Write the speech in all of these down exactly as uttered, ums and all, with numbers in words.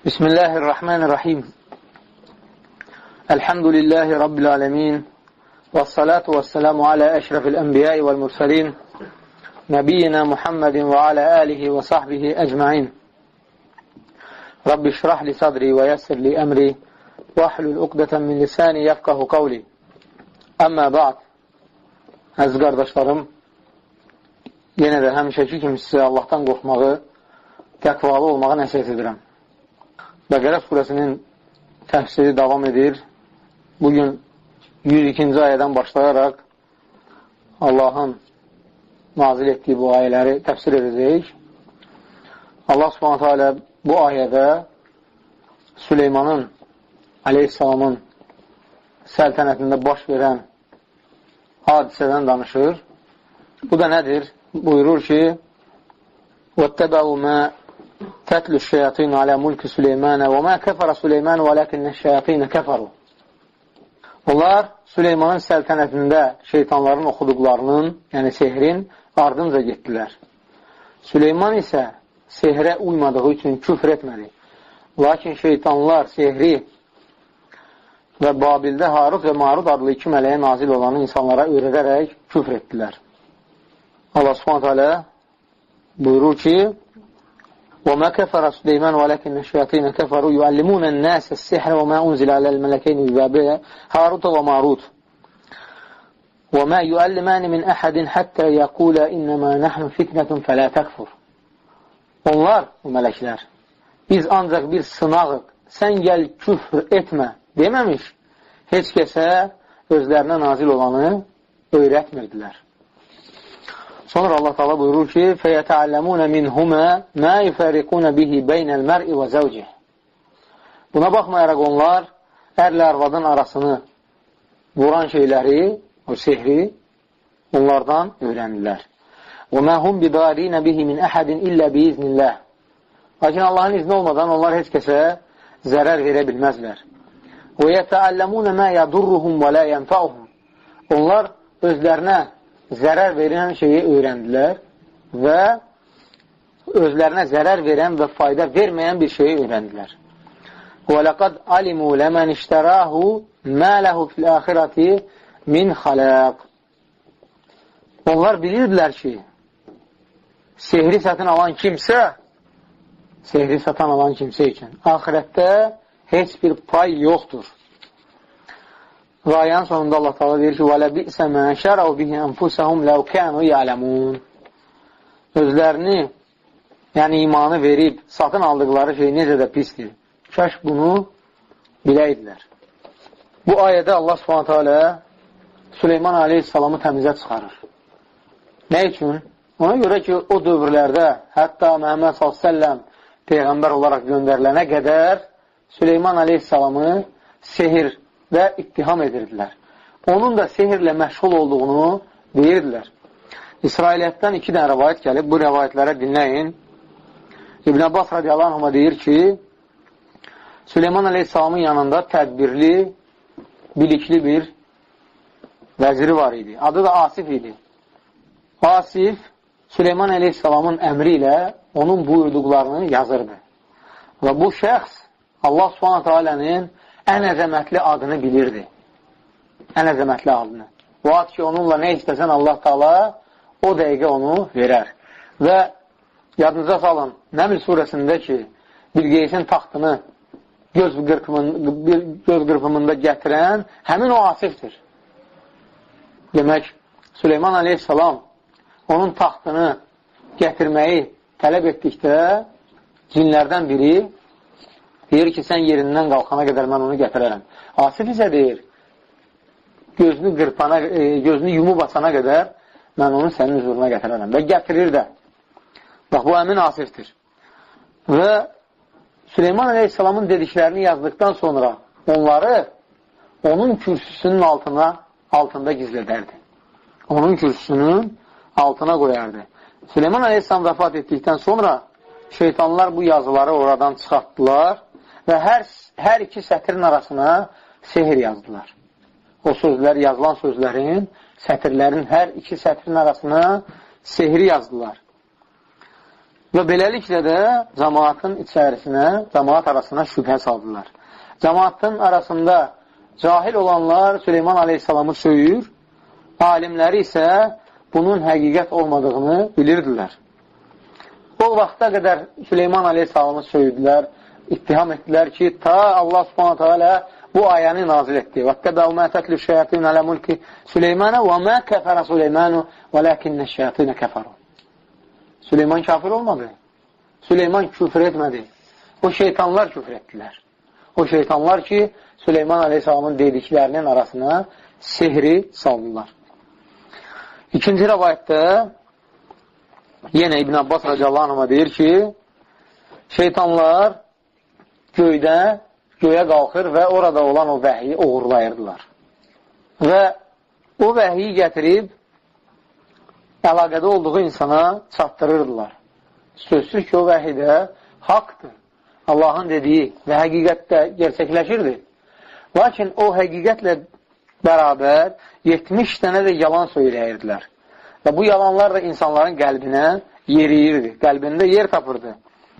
Bismillahirrahmanirrahim. Elhamdülillahi Rabbil alemin. Vessalatu vesselamu ala eşrefil enbiyai vel mursalin. Nebiyyina Muhammedin ve ala alihi ve sahbihi ecmain. Rabbi şrah li sadri ve yessir li emri. Ve ahlul uqdeten min lisani yefkahu qavli. Amma ba'd. Əziz qardaşlarım, yenə də həmişəki kimi sizə Allahdan qorxmağı, təqvalı olmağı nəsihət edirəm. Bəqərə surəsinin təfsiri davam edir. Bugün yüz ikinci ayədən başlayaraq Allahın nazil etdiyi bu ayələri təfsir edəcəyik. Allah subhanətə alə bu ayədə Süleymanın aleyhissalamın səltənətində baş verən hadisədən danışır. Bu da nədir? Buyurur ki, وَاتَّبَعُوا مَا تَتْلُ الشَّيَاطِينُ عَلَى مُلْكِ سُلَيْمَانَ وَمَا كَفَرَ سُلَيْمَانُ وَلَكِنَّ الشَّيَاطِينَ كَفَرُوا. Onlar Süleymanın səltənətində şeytanların oxuduqlarının, yəni sehrin ardınca getdilər. Süleyman isə sehrə uymadığı üçün küfr etmədi. Lakin şeytanlar sehri və Babildə Harut və Marut adlı iki mələyə nazil olanı insanlara öyrədərək küfr etdilər. Allah subhanət hələ buyurur ki, وَمَا كَفَرَ سُلَيْمَانُ وَلَكِنَّ الشَّيَاطِينَ كَفَرُوا يُعَلِّمُونَ النَّاسَ السِّحْرَ وَمَا أُنْزِلَ عَلَى الْمَلَكَيْنِ بِبَابِلَ هَارُوتَ وَمَارُوتَ وَمَا يُعَلِّمَانِ مِنْ أَحَدٍ حَتَّى يَقُولَا إِنَّمَا نَحْنُ فِتْنَةٌ فَلَا تَكْفُرْ. Onlar, bu mələklər, biz ancaq bir sınağıq, sən gəl küfr etmə deməmiş, heç kəsə özlərinə nazil olanı öyrətmirdilər. Sonra Allah Teala buyurur ki, فَيَتَعَلَّمُونَ مِنْهُمَا مَا يُفَرِقُونَ بِهِ بَيْنَ الْمَرْءِ وَزَوْجِهِ. Buna baxmayaraq onlar ərlə arvadın arasını vuran şeyləri, o sehri, onlardan öyrəndilər. وَمَا هُمْ بِضَارِينَ بِهِ مِنْ أَحَدٍ إِلَّا بِإِذْنِ اللّٰهِ. Lakin Allahın izni olmadan onlar heç kəsə zərər verə bilməzlər. وَيَتَعَلَّمُونَ مَا يَضُرُّهُمْ وَلَا يَنْفَعُهُمْ. Onlar özlərinə zərər verən şeyi öyrəndilər və özlərinə zərər verən və fayda verməyən bir şeyi öyrəndilər. وَلَقَدْ عَلِمُوا لَمَنْ اِشْتَرَاهُ مَا لَهُ فِي الْآخِرَةِ مِنْ خَلَاقٍ. Onlar bilirdilər ki, sehri satın alan kimsə, sehri satan alan kimsə üçün ahirətdə heç bir pay yoxdur. Və ayənin sonunda Allah Teala deyir ki, وَلَبِئْسَ مَا شَرَوْا بِهِ أَنْفُسَهُمْ لَوْ كَانُوا يَعْلَمُونَ. Özlərini, yəni imanı verib satın aldıqları şey necə də pisdir. Kəş bunu biləydilər. Bu ayədə Allah Subhanahu Teala Süleyman Aleyhisselamı təmizə çıxarır. Nə üçün? Ona görə ki, o dövrlərdə hətta Məhəmməd sallallahu əleyhi və səlləm Peyğəmbər olaraq göndərilənə qədər Süleyman Aleyhisselamı sehir və ittiham edirdilər. Onun da sehirlə məşğul olduğunu deyirdilər. İsrailiyyətdən iki dənə rəvayət gəlib, bu rəvayətlərə dinləyin. İbn Abbas radiyallahu anhuma deyir ki, Süleyman Aleyhisselamın yanında tədbirli, bilikli bir vəziri var idi. Adı da Asif idi. Asif, Süleyman Aleyhisselamın əmri ilə onun buyurduqlarını yazırdı. Və bu şəxs Allah Subhanahu Taala'nın ən əzəmətli adını bilirdi. Ən əzəmətli adını. Bu ad ki, onunla nə istəsən Allah Taala o dəqiqə onu verər. Və yadınıza salın, Nəml surəsində ki, Bilqeysin taxtını göz qırpımında, göz qırpımında gətirən həmin o Asifdir. Demək, Süleyman Aleyhisselam onun taxtını gətirməyi tələb etdikdə cinlərdən biri deyir ki, sən yerindən qalxana qədər mən onu gətirərəm. Asif isə deyir, gözünü qırpana, e, gözünü yumub açana qədər mən onu sənin huzuruna gətirərəm. Və gətirir də. Bax, bu əmin Asifdir. Və Süleyman Aleyhisselamın dediklərini yazdıqdan sonra onları onun kürsüsünün altına, altında gizlədərdi. Onun kürsüsünün altına qoyardı. Süleyman Aleyhisselam vəfat etdikdən sonra şeytanlar bu yazıları oradan çıxartdılar və hər, hər iki sətrin arasına sehir yazdılar. O sözlər, yazılan sözlərin, sətirlərin hər iki sətrin arasına sehri yazdılar. Və beləliklə də cəmaatın içərisinə, cəmaat arasına şübhə saldılar. Cəmaatın arasında cahil olanlar Süleyman aleyhissalamı söyür, alimləri isə bunun həqiqət olmadığını bilirdilər. O vaxta qədər Süleyman aleyhissalamı söydülər, ittiham etdilər ki, ta Allah subhanətə alə bu ayəni nazil etdi. وَاتَّبَعُ مَا تَتْلُو الشَّيَاطِينُ عَلَى مُلْكِ سُلَيْمَانَ وَمَا كَفَرَ سُلَيْمَانُ وَلَكِنَّ الشَّيَاطِينَ كَفَرُوا. Süleyman kafir olmadı. Süleyman küfür etmədi. O şeytanlar küfür etdilər. O şeytanlar ki, Süleyman aleyhissalamın dediklərinin arasına sehri saldılar. İkinci rəvayətdə yenə İbn Abbas radiyallahu anh'a deyir ki, şeytanlar göydə, göyə qalxır və orada olan o vəhyi uğurlayırdılar. Və o vəhyi gətirib əlaqədə olduğu insana çatdırırdılar. Sözsüz ki, o vəhi də haqdır. Allahın dediyi və həqiqətdə gerçəkləşirdi. Lakin o həqiqətlə bərabər yetmiş dənə də yalan söyləyirdilər. Və bu yalanlar da insanların qəlbinə yeriyirdi. Qəlbində yer tapırdı.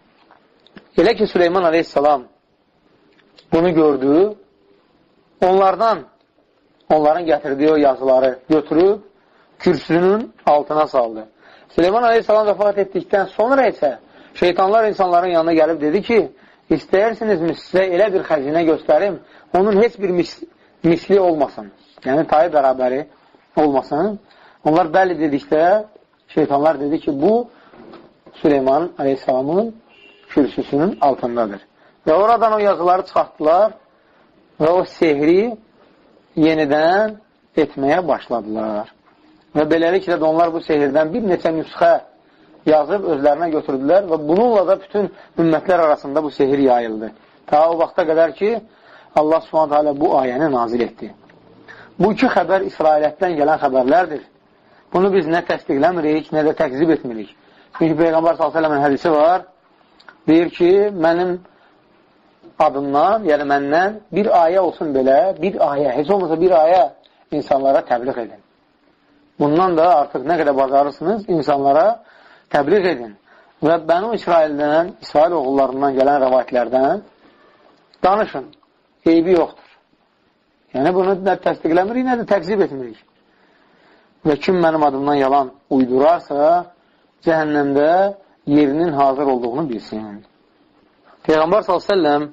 Elə ki, Süleyman aleyhissalam bunu gördü, onlardan, onların gətirdiyi o yazıları götürüb kürsünün altına saldı. Süleyman aleyhissalam vəfat etdikdən sonra isə şeytanlar insanların yanına gəlib dedi ki, istəyirsinizmi sizə elə bir xəzinə göstərim, onun heç bir mis misli olmasın. Yəni, tayı bərabəri olmasın. Onlar bəli dedikdə, şeytanlar dedi ki, bu Süleyman aleyhissalamın kürsüsünün altındadır. Və oradan o yazıları çıxartdılar və o sehri yenidən etməyə başladılar. Və beləliklə də onlar bu sehirdən bir neçə nüsxə yazıb özlərinə götürdülər və bununla da bütün ümmətlər arasında bu sehir yayıldı. Ta o vaxta qədər ki, Allah subhanətə alə bu ayəni nazil etdi. Bu iki xəbər İsrailiyyətdən gələn xəbərlərdir. Bunu biz nə təsdiqləmirik, nə də təkzib etmirik. Çünki Peyğəmbər sallallahu əleyhi və səlləm hədisi var, deyir ki, mənim adımdan, yəni məndən bir ayə olsun belə, bir ayə, heç olmasa bir ayə insanlara təbliğ edin. Bundan da artıq nə qədər bacarırsınız, insanlara təbliğ edin. Və Bənu İsraildən, İsrail oğullarından gələn rəvayətlərdən danışın, eybi yoxdur. Yəni, bunu nə təsdiqləmirik, nə də təkzib etmirik. Və kim mənim adımdan yalan uydurarsa, cəhənnəmdə yerinin hazır olduğunu bilsin. Peyğəmbər sallallahu əleyhi və səlləm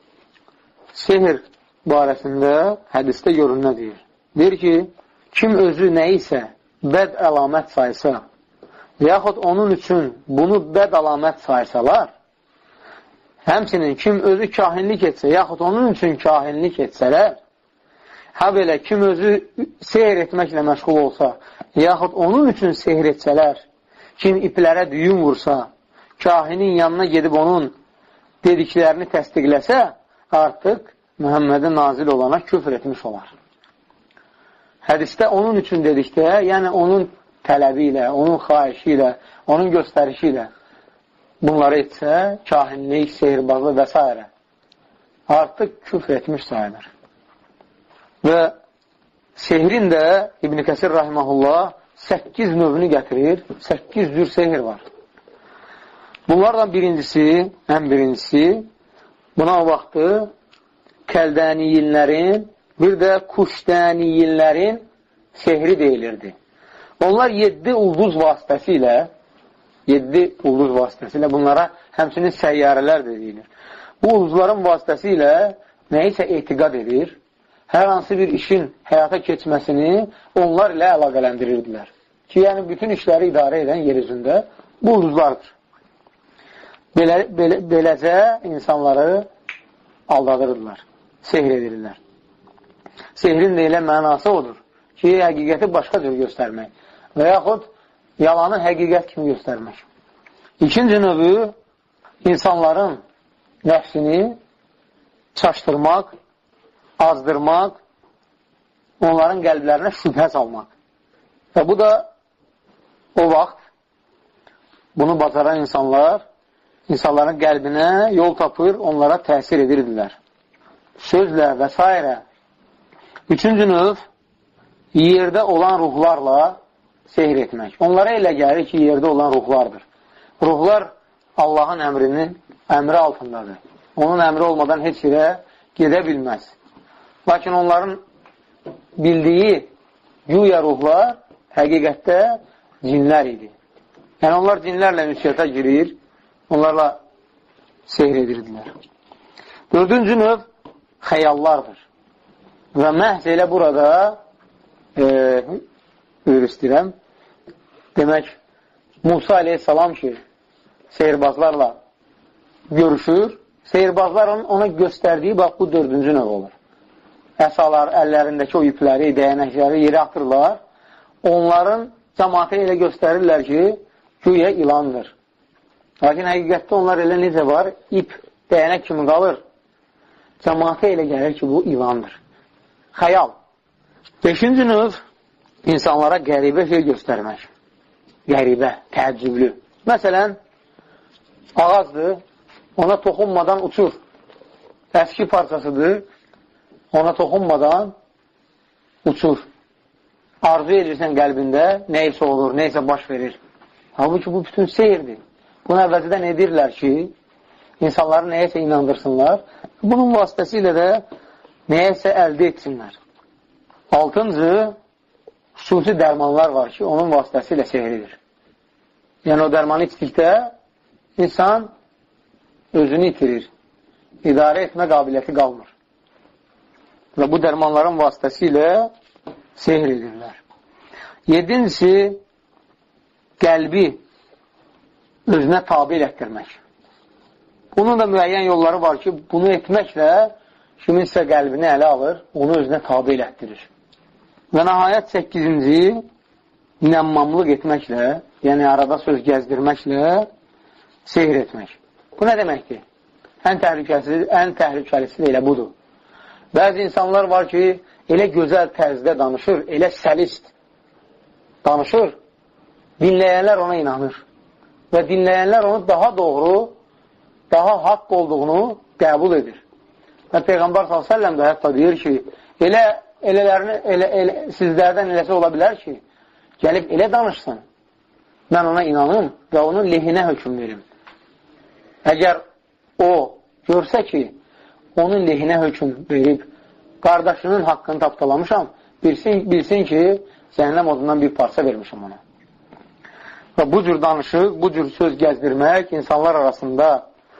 sehir barəsində hədisdə görünə deyir. Deyir ki, kim özü nə isə bəd əlamət saysa və yaxud onun üçün bunu bəd əlamət saysalar, həmçinin kim özü kahinlik etsə, yaxud onun üçün kahinlik etsələr, ha belə kim özü sehir etməklə məşğul olsa, yaxud onun üçün sehir etsələr, kim iplərə düyün vursa, kahinin yanına gedib onun dediklərini təsdiqləsə, artıq Məhəmmədin nazil olana küfr etmiş olar. Hədisdə onun üçün dedikdə, yəni onun tələbi ilə, onun xahişi ilə, onun göstərişi ilə bunları etsə, kahinlik, sehirbazlı və s. artıq küfr etmiş sayılır. Və sehrin də İbn Kəsir rahiməhullah səkkiz növünü gətirir, səkkiz cür sehir var. Bunlardan birincisi, ən birincisi, buna o vaxtı kəldəniyinlərin, bir də kuşdəniyinlərin sehri deyilirdi. Onlar yeddi ulduz vasitəsilə, yeddi ulduz vasitəsilə bunlara həmçinin səyyarələr də deyilir. Bu ulduzların vasitəsilə nəyisə etiqad edir, hər hansı bir işin həyata keçməsini onlar ilə əlaqələndirirdilər. Ki, yəni bütün işləri idarə edən yer üzündə bu ulduzlardır. Belə, belə, beləcə insanları aldadırdılar, sehr edirlər. Sehrin deyilən mənası odur ki, həqiqəti başqa cür göstərmək və yaxud yalanı həqiqət kimi göstərmək. İkinci növü, insanların nəfsini çaşdırmaq, azdırmaq, onların qəlblərinə şübhə salmaq. Və bu da o vaxt bunu bacaran insanlar, insanların qəlbinə yol tapır, onlara təsir edirdilər. Sözlə və s. Üçüncü növ, yerdə olan ruhlarla sehir etmək. Onlara elə gəlir ki, yerdə olan ruhlardır. Ruhlar Allahın əmrinin əmri altındadır. Onun əmri olmadan heç yerə gedə bilməz. Lakin onların bildiyi güya ruhlar həqiqətdə cinlər idi. Yəni, onlar cinlərlə ünsiyyətə girir, onlarla seyr edirdilər. Dördüncü növ xəyallardır. Və məhz elə burada e, öyür istəyirəm. Demək, Musa aleyhissalam ki, seyirbazlarla görüşür, seyirbazların ona göstərdiyi, bax, bu dördüncü növ olur. Əsalar, əllərindəki o ipləri, dəyənəkləri yerə atırlar. Onların cəmaata elə göstərirlər ki, güya ilandır. Lakin həqiqətdə onlar elə necə var? İp, dəyənək kimi qalır. Cəmaata elə gəlir ki, bu ilandır. Xəyal. Beşinci növ insanlara qəribə şey göstərmək. Qəribə, təəccüblü. Məsələn, ağacdır, ona toxunmadan uçur. Əski parçasıdır, ona toxunmadan uçur. Arzu edirsən qəlbində, neysə olur, neysə baş verir. Halbuki bu bütün seyirdir. Bunu əvvəlcədən edirlər ki, insanları nəyəsə inandırsınlar. Bunun vasitəsilə də nəyəsə əldə etsinlər. Altıncı, xüsusi dərmanlar var ki, onun vasitəsilə sehridir. Yəni, o dərmanı içdikdə insan özünü itirir. İdarə etmə qabiliyyəti qalmır. Və bu dərmanların vasitəsilə sehr edirlər. Yedincisi, qəlbi özünə tabi elətdirmək. Bunun da müəyyən yolları var ki, bunu etməklə kiminsə qəlbini ələ alır, onu özünə tabi elətdirir. Və nəhayət səkkizinci, nəmmamlıq etməklə, yəni arada söz gəzdirməklə sehr etmək. Bu nə deməkdir? Ən təhlükəlisi, ən təhlükəlisi də elə budur. Bəzi insanlar var ki, elə gözəl tərzdə danışır, elə səlist danışır, dinləyənlər ona inanır. Və dinləyənlər onu daha doğru, daha haqq olduğunu qəbul edir. Və Peyğəmbər sallallahu əleyhi və səlləm də hətta deyir ki, elə, elələrini, elə, elə, sizlərdən eləsə ola bilər ki, gəlib elə danışsın, mən ona inanım və onun lehinə hökm verim. Əgər o görsə ki, onun lehinə hökm verib, qardaşının haqqını tapdalamışam, bilsin, bilsin ki, cəhənnəm odundan bir parça vermişim ona. Və bu cür danışıq, bu cür söz gəzdirmək, insanlar arasında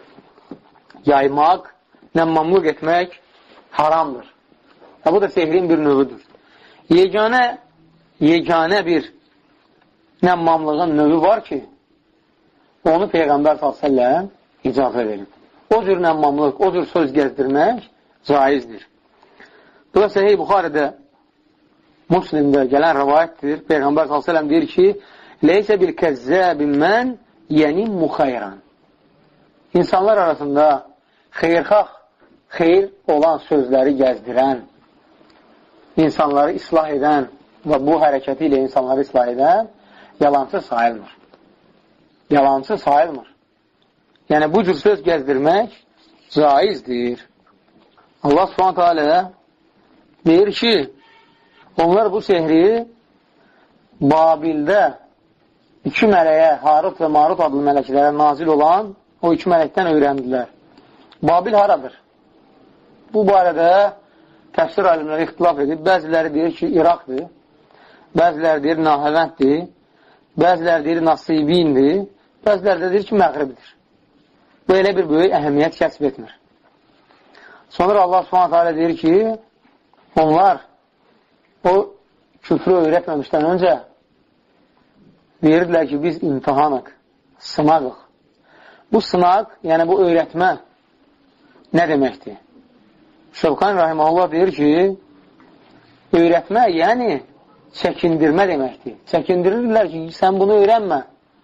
yaymaq, nəmmamlıq etmək haramdır. Və bu da sehrin bir növüdür. Yeganə, yeganə bir nəmmamlığın növü var ki, onu Peyğəmbər sallallahu əleyhi və səlləm icazə verir. O cür nəmmamlıq, o cür söz gəzdirmək caizdir. Bu da Səhih Buxaridə, Müslimdə gələn rəvayətdir. Peyğəmbər sallallahu əleyhi və səlləm deyir ki, leysə bil kəzzəbin mən yenimmu xeyran. İnsanlar arasında xeyrxax, xeyr olan sözləri gəzdirən, insanları islah edən və bu hərəkəti ilə insanları islah edən yalancı sayılmır. Yalancı sayılmır. Yəni, bu cür söz gəzdirmək caizdir. Allah subhanət hələ deyir ki, onlar bu sehri Babildə iki mələyə, Harut və Marut adlı mələklərə nazil olan o iki mələkdən öyrəndilər. Babil haradır? Bu barədə təfsir alimləri ixtilaf edib. Bəziləri deyir ki, İraqdır, bəziləri deyir Nahəvənddir, bəziləri deyir Nasibindir, bəziləri də deyir ki, Məğribdir. Belə bir böyük əhəmiyyət kəsb etmir. Sonra Allah subhanətə alə deyir ki, onlar o küfrü öyrətməmişdən öncə deyirdilər ki, biz imtihanıq, sınaqıq. Bu sınaq, yəni bu öyrətmə nə deməkdir? Şövqan Rahiməhullah deyir ki, öyrətmə, yəni çəkindirmə deməkdir. Çəkindirirlər ki, sən bunu öyrənmə.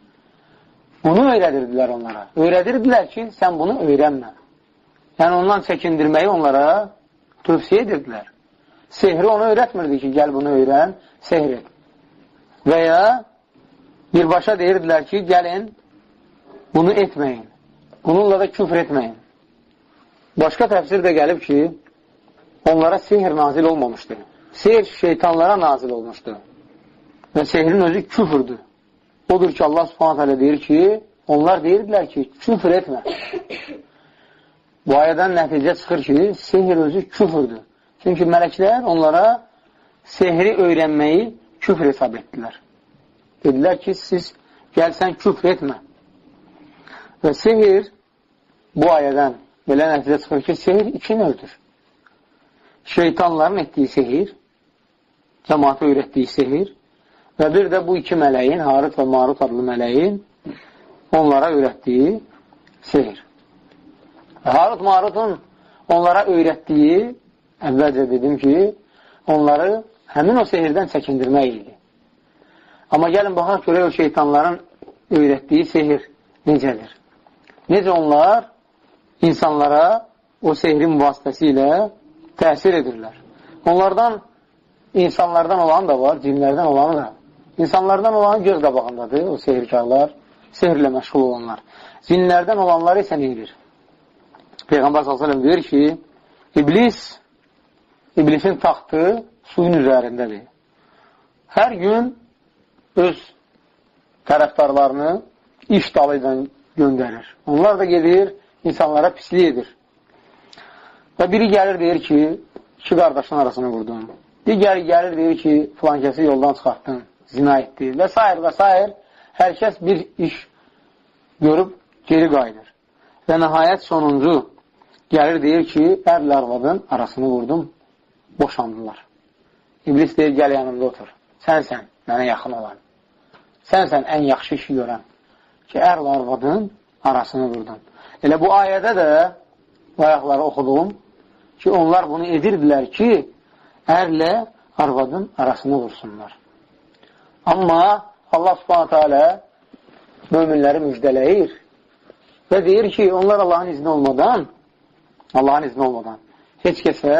Bunu öyrədirdilər onlara. Öyrədirdilər ki, sən bunu öyrənmə. Yəni ondan çəkindirməyi onlara tövsiyə edirdilər. Sehri ona öyrətmirdi ki, gəl bunu öyrən, sehr et. Və ya birbaşa deyirdilər ki, gəlin, bunu etməyin. Bununla da küfr etməyin. Başqa təfsir də gəlib ki, onlara sehr nazil olmamışdır. Sehr şeytanlara nazil olmuşdur. Və sehrin özü küfürdür. Odur ki, Allah subhanət hələ deyir ki, onlar deyirdilər ki, küfr etmə. Bu ayədən nəticə çıxır ki, sehr özü küfrdür. Çünki mələklər onlara sehri öyrənməyi küfr hesab etdilər. Dedilər ki, siz gəlsən küfr etmə. Və sehir bu ayədən belə nəticə çıxır ki, sehir iki növdür. Şeytanların etdiyi sehir, cəmaata öyrətdiyi sehir və bir də bu iki mələyin, Harut və Marut adlı mələyin onlara öyrətdiyi sehir. Harut Marutun onlara öyrətdiyi, əvvəlcə dedim ki, onları həmin o sehirdən çəkindirmək idi. Amma gəlin, baxaq görək o şeytanların öyrətdiyi sehir necədir? Necə onlar insanlara o sehrin vasitəsilə təsir edirlər? Onlardan, insanlardan olan da var, cinlərdən olanı da. İnsanlardan olan göz qabağındadır, o sehirkarlar, sehirlə məşğul olanlar. Cinlərdən olanlar isə neydir? Peyğəmbər sallallahu əleyhi və səlləm deyir ki, iblis, iblisin taxtı suyun üzərindədir. Hər gün öz tərəfdarlarını iş dalı ilə göndərir. Onlar da gedir, insanlara pislik edir. Və biri gəlir, deyir ki, iki qardaşın arasını vurdum. Digəri gəlir, deyir ki, filankəsi yoldan çıxartdın, zina etdi və s. və s. Hər kəs bir iş görüb geri qayıdır. Və nəhayət sonuncu gəlir, deyir ki, ərlə arvadın arasını vurdum, boşandılar. İblis deyir, gəl yanımda otur. Sənsən mənə yaxın olan. Sənsən ən yaxşı işi görən ki, ərlə arvadın arasını vurdun. Elə bu ayədə də ayaqları oxudum ki, onlar bunu edirdilər ki, ərlə arvadın arasını vursunlar. Amma Allah subhanətə alə möminləri müjdələyir və deyir ki, onlar Allahın izni olmadan Allahın izni olmadan heç kəsə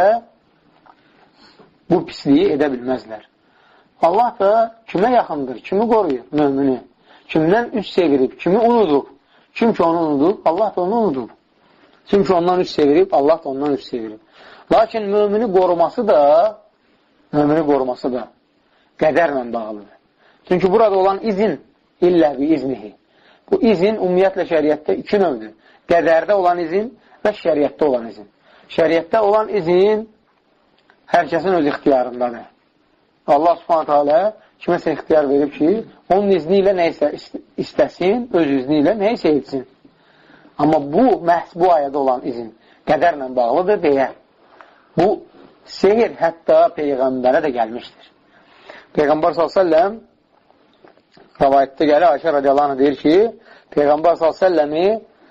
bu pisliyi edə bilməzlər. Allah da kimə yaxındır, kimi qoruyur mömini, kimdən üç sevirib, kimi unudub. Kim ki onu unudub, Allah da onu unudub. Kim ki ondan üç sevirib, Allah da ondan üç sevirib. Lakin mömini qoruması da mömini qoruması da qədərlə bağlıdır. Çünki burada olan izin illə bi iznihi. Bu izin ümumiyyətlə şəriətdə iki növdür. Qədərdə olan izin və şəriətdə olan izin. Şəriətdə olan izin hər kəsin öz ixtiyarındadır. Allah subhanətə alə kiməsə ixtiyar verib ki, onun izni ilə neysə istəsin, öz izni ilə neysə etsin. Amma bu, məhz bu ayədə olan izin qədərlə bağlıdır deyə. Bu, sehir hətta Peyğəmbərə də gəlmişdir. Peyğəmbər sallallahu əleyhi və səlləm rəvayətdə gəlir, Ayşə radiyallahu anh deyir ki, Peyğəmbər sallallahu əleyhi və səlləmi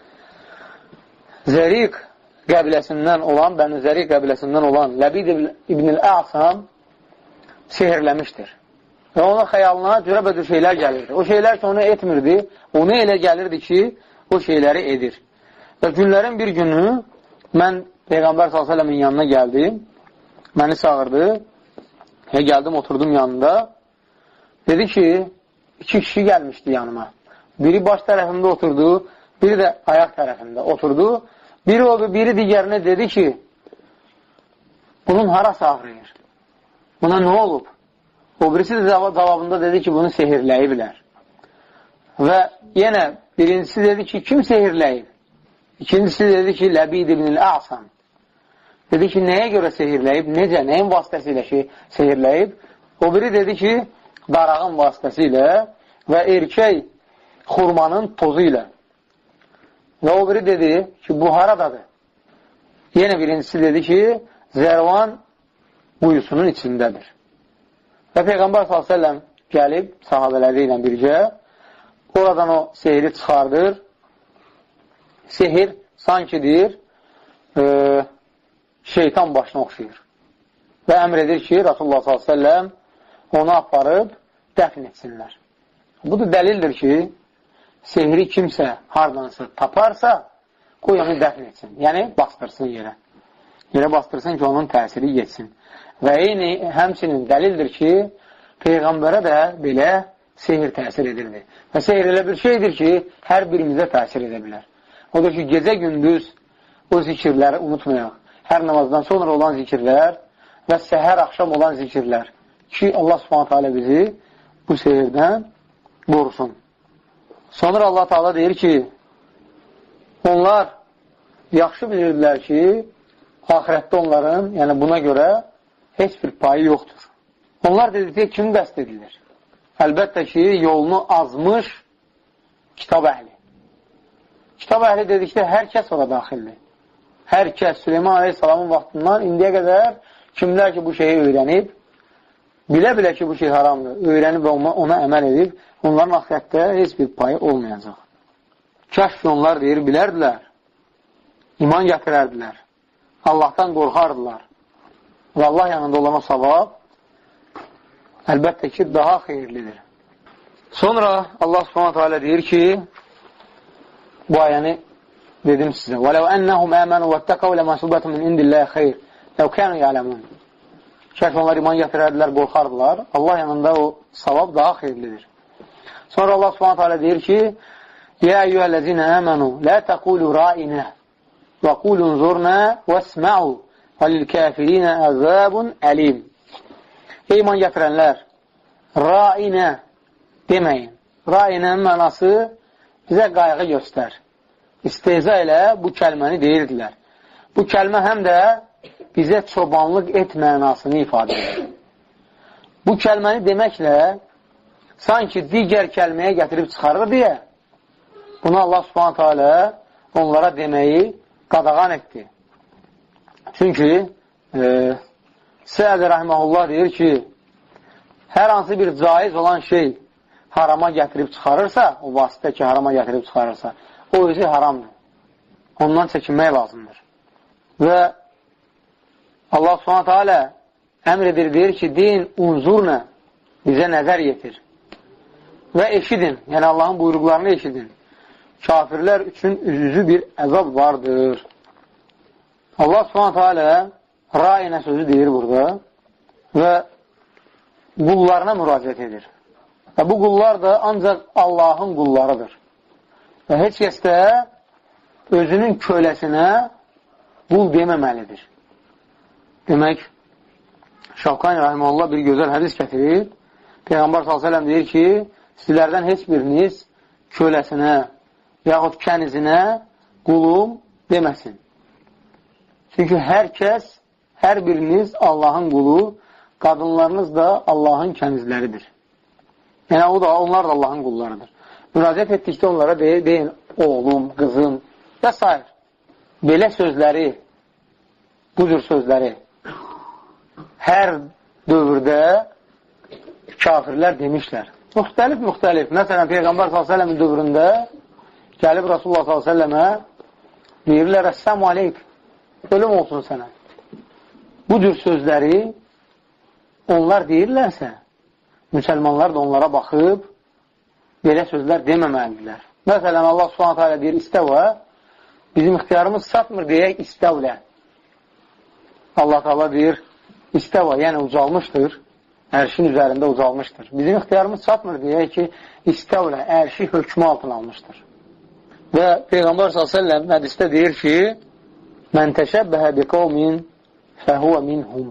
Zəriq qəbiləsindən olan, Bəni Zəriq qəbiləsindən olan Ləbid ibn-i Əsam sehirləmişdir. Və onun xəyalına cürəbədür şeylər gəlirdi. O şeylər ki, onu etmirdi, onu elə gəlirdi ki, o şeyləri edir. Və günlərin bir günü mən Peyğəmbər sallallahu əleyhi və səlləmin yanına gəldim, məni çağırdı, və gəldim, oturdum yanında. Dedi ki, iki kişi gəlmişdi yanıma. Biri baş tərəfimdə oturdu, biri də ayaq tərəfimdə oturdu. Biri oldu, biri digərinə dedi ki, bunun harası ağrıyır? Buna nə olub? O birisi də cavabında dedi ki, bunu sehirləyiblər. Və yenə birincisi dedi ki, kim sehirləyib? İkincisi dedi ki, Ləbid ibn-i Əsam. Dedi ki, nəyə görə sehirləyib? Necə, nəyin vasitəsilə ki, sehirləyib? O biri dedi ki, darağın vasitəsilə və erkək xurmanın tozu ilə. Və o biri dedi ki, bu haradadır? Yenə birincisi dedi ki, Zərvan quyusunun içindədir. Və Peyğəmbər sallallahu əleyhi və səlləm gəlib sahabələri ilə birgə oradan o sehiri çıxardır. Sehir sanki deyir e, şeytan başına oxşayır. Və əmr edir ki, Rasulullah sallallahu əleyhi və səlləm onu aparıb dəfn etsinlər. Bu da dəlildir ki, sehri kimsə hardansa taparsa, qoy onu dəfn etsin. Yəni, bastırsın yerə. Yerə bastırsın ki, onun təsiri geçsin. Və eyni həmçinin dəlildir ki, Peyğəmbərə də belə sehir təsir edirdi. Və sehir elə bir şeydir ki, hər birimizə təsir edə bilər. Odur ki, gecə-gündüz o zikirləri unutmayaq. Hər namazdan sonra olan zikirlər və səhər axşam olan zikirlər ki, Allah subhanətə alə bizi bu sehirdən qorusun. Sonra Allah Teala deyir ki, onlar yaxşı bilirdilər ki, ahirətdə onların, yəni buna görə heç bir payı yoxdur. Onlar dedikdə kim bəst edilir? Əlbəttə ki, yolunu azmış kitab əhli. Kitab əhli dedikdə hər kəs ora daxildir. Hər kəs Süleyman Aleyhisselamın vaxtından indiyə qədər kimlər ki, bu şeyi öyrənib, bilə-bilə ki, bu şey haramdır, öyrənib və ona əməl edib, onların ahirətdə heç bir payı olmayacaq. Kaş ki, onlar deyir, bilərdilər, iman gətirərdilər, Allahdan qorxardılar və Allah yanında olana savab əlbəttə ki, daha xeyirlidir. Sonra Allah Subhanahu Teala deyir ki, bu ayəni dedim sizə, وَلَوْ أَنَّهُمْ آمَنُوا وَاتَّقَوْا لَمَسُوبَةٌ مِنْ عِنْدِ اللّٰهِ خَيْرٍ لَوْ كَانُوا يَعْلَمُونَ. Şərt onlar iman gətirərdilər, qorxardılar. Allah yanında o savab daha xeyirlidir. Sonra Allah Subhanahu Teala deyir ki, يَا أَيُّهَا الَّذِينَ آمَنُوا لَا تَقُولُوا رَائِنَا وَقُولُوا انْظُرْنَا وَاسْمَعُوا وَلِلْكَافِرِينَ عَذَابٌ أَلِيمٌ. Ey iman gətirənlər, ra'inə deməyin. Ra'inənin mənası bizə qayğı göstər. İstehza ilə bu kəlməni deyirdilər. Bu kəlmə həm də bizə çobanlıq et mənasını ifadə edir. Bu kəlməni deməklə sanki digər kəlməyə gətirib çıxarır deyə bunu Allah Subhanahu Teala onlara deməyi qadağan etdi. Çünki e, Səəd Rəhməhullah deyir ki, hər hansı bir caiz olan şey harama gətirib çıxarırsa, o vasitə ki, harama gətirib çıxarırsa, o özü haramdır. Ondan çəkinmək lazımdır. Və Allah Subhanahu Teala əmr edir, deyir ki, deyin, unzurna, bizə nəzər yetir. Və eşidin, yəni Allahın buyruqlarını eşidin. Kafirlər üçün üzücü bir əzab vardır. Allah Subhanahu Teala ra'inə sözü deyir burada və qullarına müraciət edir. Və bu qullar da ancaq Allahın qullarıdır. Və heç kəs də özünün köləsinə qul deməməlidir. Demək, Şavqani Rahimullah bir gözəl hədis gətirir. Peyğəmbər sallallahu əleyhi və səlləm deyir ki, sizlərdən heç biriniz köləsinə yaxud kənizinə qulum deməsin. Çünki hər kəs, hər biriniz Allahın qulu, qadınlarınız da Allahın kənizləridir. Yəni, o da, onlar da Allahın qullarıdır. Müraciət etdikdə onlara deyin, deyin, oğlum, qızım və s. Belə sözləri, bu cür sözləri hər dövrdə kafirlər demişlər. Müxtəlif-müxtəlif. Məsələn, Peyğəmbər sallallahu əleyhi və səlləm dövründə gəlib Rasulullah sallallahu əleyhi və səlləmə deyirlər, Əssəmu aleyk, ölüm olsun sənə. Bu cür sözləri onlar deyirlərsə, müsəlmanlar da onlara baxıb belə sözlər deməməlidirlər. Məsələn, Allah subhanahu teala deyir, istəvə, bizim ixtiyarımız çatmır deyək, istəvlə. Allah Teala deyir, istəvə, yəni ucalmışdır, ərşin üzərində ucalmışdır. Bizim ixtiyarımız çatmır deyək ki, istəvlə, ərşi hökmü altına almışdır. Və Peyğəmbər sallallahu əleyhi və səlləm hədisdə deyir ki, mən təşəbbəhə bi qavmin fəhuvə minhum.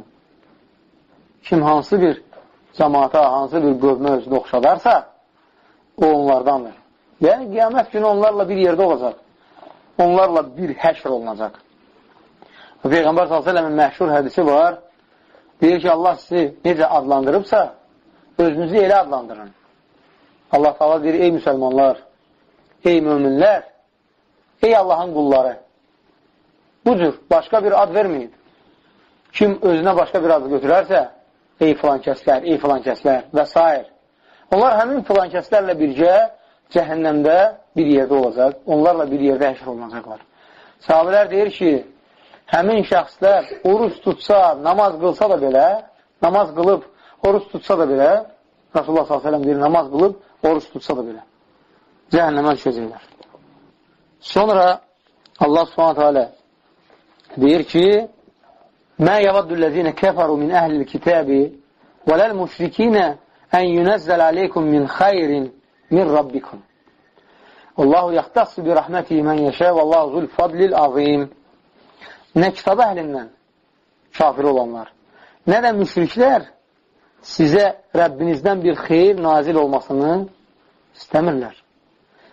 Kim hansı bir cəmaata, hansı bir qövmə özünü oxşadarsa, o onlardandır. Yəni, qiyamət günü onlarla bir yerdə olacaq. Onlarla bir həşr olunacaq. Peyğəmbər sallallahu əleyhi və səlləmin məşhur hədisi var. Deyir ki, Allah sizi necə adlandırıbsa, özünüzü elə adlandırın. Allah Teala deyir, ey müsəlmanlar, ey möminlər, ey Allahın qulları. Bu cür başqa bir ad verməyib. Kim özünə başqa bir adı götürərsə, ey filan kəslər, ey filan kəslər və s. Onlar həmin filan kəslərlə bircə cəhənnəmdə bir yerdə olacaq. Onlarla bir yerdə həşr olunacaqlar. Sahabələr deyir ki, həmin şəxslər oruç tutsa, namaz qılsa da belə, namaz qılıb, oruç tutsa da belə, Rasulullah sallallahu əleyhi və səlləm deyir, namaz qılıb, oruç tutsa da belə, cəhənnəmə düşəcəklər. Sonra Allah subhanahu teala deyir ki, mə yavaddullezine kəfəru min əhlil kitəbi və ləl müşrikinə ən yunəzzəl aleykum min xayrin min rabbikum. Allahu yaxtassu bi rəhmətihi mən yəşə və Allahu zul fadlil azim. Nə kitab əhlindən kafir olanlar, nə də müşriklər sizə Rəbbinizdən bir xeyir nazil olmasını istəmirlər.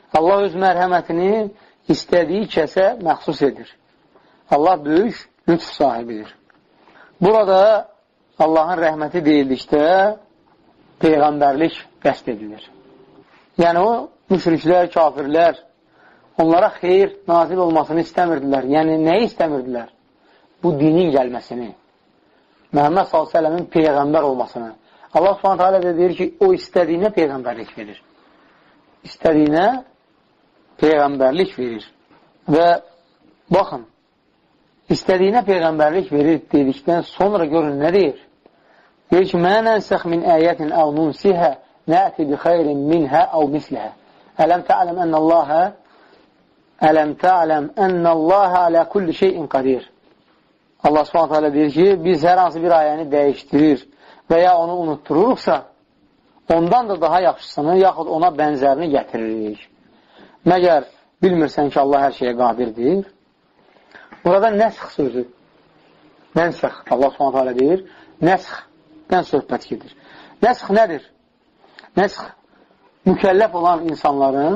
Allah öz mərhəmətini istədiyi kəsə məxsus edir. Allah böyük lütf sahibidir. Burada Allahın rəhməti deyildikdə Peyğəmbərlik qəsd edilir. Yəni o müşriklər, kafirlər onlara xeyir nazil olmasını istəmirdilər. Yəni nəyi istəmirdilər? Bu dinin gəlməsini. Məhəmməd sallallahu əleyhi və səlləmin Peyğəmbər olmasını. Allah subhanahu teala da deyir ki, o istədiyinə Peyğəmbərlik verir. İstədiyinə Peyğəmbərlik verir. Və baxın, istədiyinə Peyğəmbərlik verir dedikdən sonra görün nə deyir? Deyir ki, mə nənsəx min əyətin əv nunsihə nəti bi xeyrin minhə əv mislihə. Ələm tə'ələm ənəlləhə Ələm tə'ələm ənəlləhə alə kulli şeyin qadir. Allah subhanahu teala deyir ki, biz hər hansı bir ayəni dəyişdirir və ya onu unuttururuqsa, ondan da daha yaxşısını, yaxud ona bənzərini gətiririk. Məgər bilmirsən ki, Allah hər şeyə qadirdir. Burada nəsx sözü, nənsəx, Allah subhanahu teala deyir, nəsxdən söhbət gedir. Nəsx nədir? Nəsx, mükəlləf olan insanların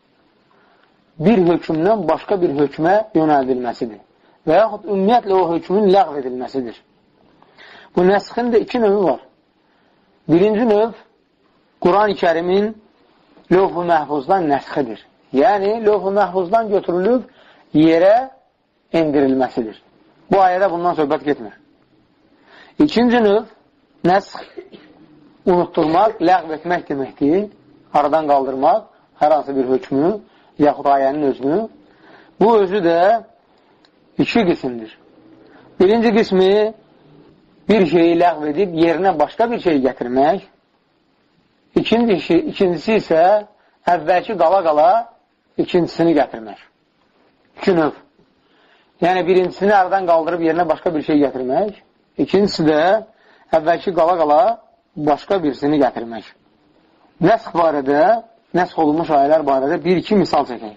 bir hökmdən başqa bir hökmə yönəldilməsidir və yaxud ümumiyyətlə o hökmün ləğv edilməsidir. Bu nəsxin də iki növü var. Birinci növ Quran-ı Kərimin lövh-u məhfuzdan nəsxidir. Yəni, lövh-u məhfuzdan götürülüb yerə endirilməsidir. Bu ayədə bundan söhbət getmir. İkinci növ nəsx unutturmaq, ləğv etmək deməkdir. Aradan qaldırmaq, hər hansı bir hökmü yaxud ayənin özünü. Bu özü də iki qismdir. Birinci qismi bir şeyi ləğv edib yerinə başqa bir şey gətirmək. İkincisi, ikincisi isə əvvəlki qala-qala ikincisini gətirmək. İki növ. Yəni birincisini aradan qaldırıb yerinə başqa bir şey gətirmək. İkincisi də əvvəlki qala-qala başqa birisini gətirmək. Nəsx barədə, nəsx olunmuş ayələr barədə bir-iki misal çəkək.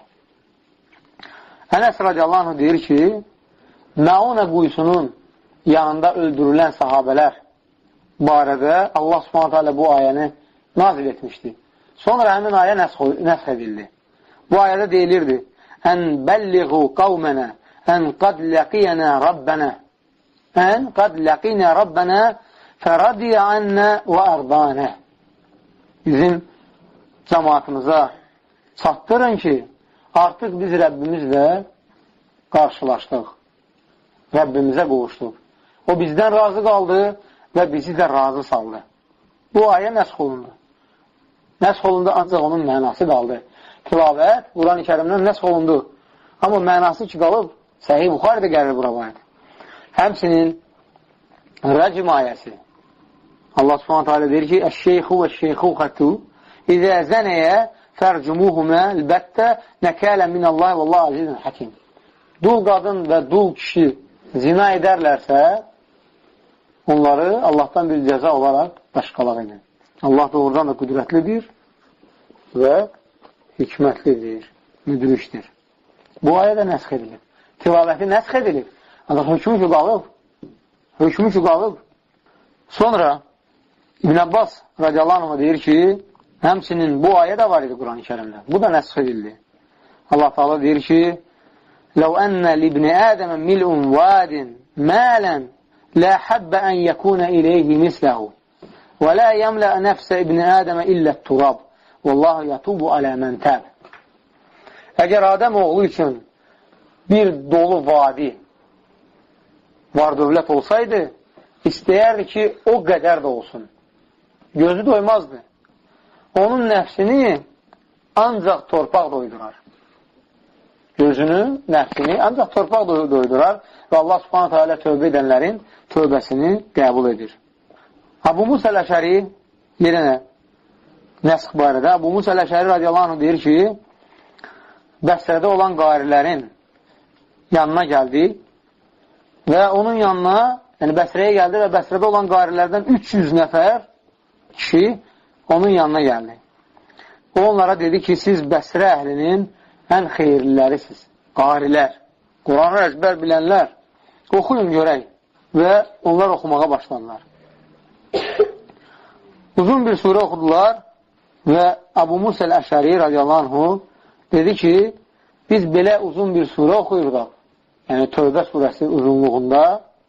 Ənəs radiyallahu anh deyir ki, Məunə quyusunun yanında öldürülən sahabələr barədə Allah subhanahu teala bu ayəni nazil etmişdi. Sonra həmin ayə nəsx edildi. Bu ayədə deyilirdi, ən bəlliğu qavmənə, ən qad ləqiyənə Rabbənə, ən qad ləqinə Rabbənə fəradiyə ənnə və ərdanə. Bizim cəmaatımıza çatdırın ki, artıq biz Rəbbimizlə qarşılaşdıq. Rəbbimizə qovuşduq. O bizdən razı qaldı və bizi də razı saldı. Bu ayə nəsx olundu. Nəsx olundu, ancaq onun mənası qaldı. Tilavət, Quran-ı Kərimdən nəsx olundu. Amma mənası ki qalıb, Səhih Buxaridə gəlir bura bu ayədə. Həmsinin rəcm ayəsi. Allah subhanahu teala deyir ki, Əş-şeyxu və şeyxuxətu İzə zənəyə fərcumuhumə əlbəttə nəkələ minəllahi və Allah azizən həkim. Dul qadın və dul kişi zina edərlərsə, onları Allahdan bir cəza olaraq başqalaq edin. Allah doğrudan da qüdrətlidir və hikmətlidir, müdrikdir. Bu ayədə nəsx edilib. Tilaməti nəsx edilib. Ancaq hökmü ki qalıb. Hökmü ki qalıb. Sonra İbn Abbas radiyallahu anh deyir ki, həmsinin bu ayə də var idi Quran-ı Kərimdə. Bu da nəsx edildi. Allah Teala deyir ki, لَوْ أَنَّ لِبْنِ آدَمَ مِلْءٌ وَادٍ مَالًا لَا حَبَّ أَنْ يَكُونَ إِلَيْهِ مِثْلَهُ وَلَا يَمْلَأَ نَفْسَ إِبْنِ آدَمَ إِلَّا التُّرَابِ وَاللّٰهُ يَتُوبُ عَلَى مَنْ تَابِ. Əgər Adəm oğlu üçün bir dolu vadi var dövlət olsaydı, istəyərdi ki, o qədər də olsun. Gözü doymazdı. Onun nəfsini ancaq torpaq doydurar. Gözünü, nəfsini ancaq torpaq doydurar və Allah subhanahu teala tövbə edənlərin tövbəsini qəbul edir. Abu Musa Əl-Əşəri yerinə nəsx barədə Abu Musa Əl-Əşəri radiyallahu anh deyir ki, Bəsrədə olan qarilərin yanına gəldi və onun yanına, yəni Bəsrəyə gəldi və Bəsrədə olan qarilərdən üç yüz nəfər kişi onun yanına gəldi. O onlara dedi ki, siz Bəsrə əhlinin ən xeyirlilərisiz, qarilər, Quranı əzbər bilənlər, oxuyun görək və onlar oxumağa başladılar. Uzun bir surə oxudular və Abu Musa Əl-Əşəri radiyallahu anhu dedi ki, biz belə uzun bir surə oxuyurdaq. Yəni, Tövbə surəsi uzunluğunda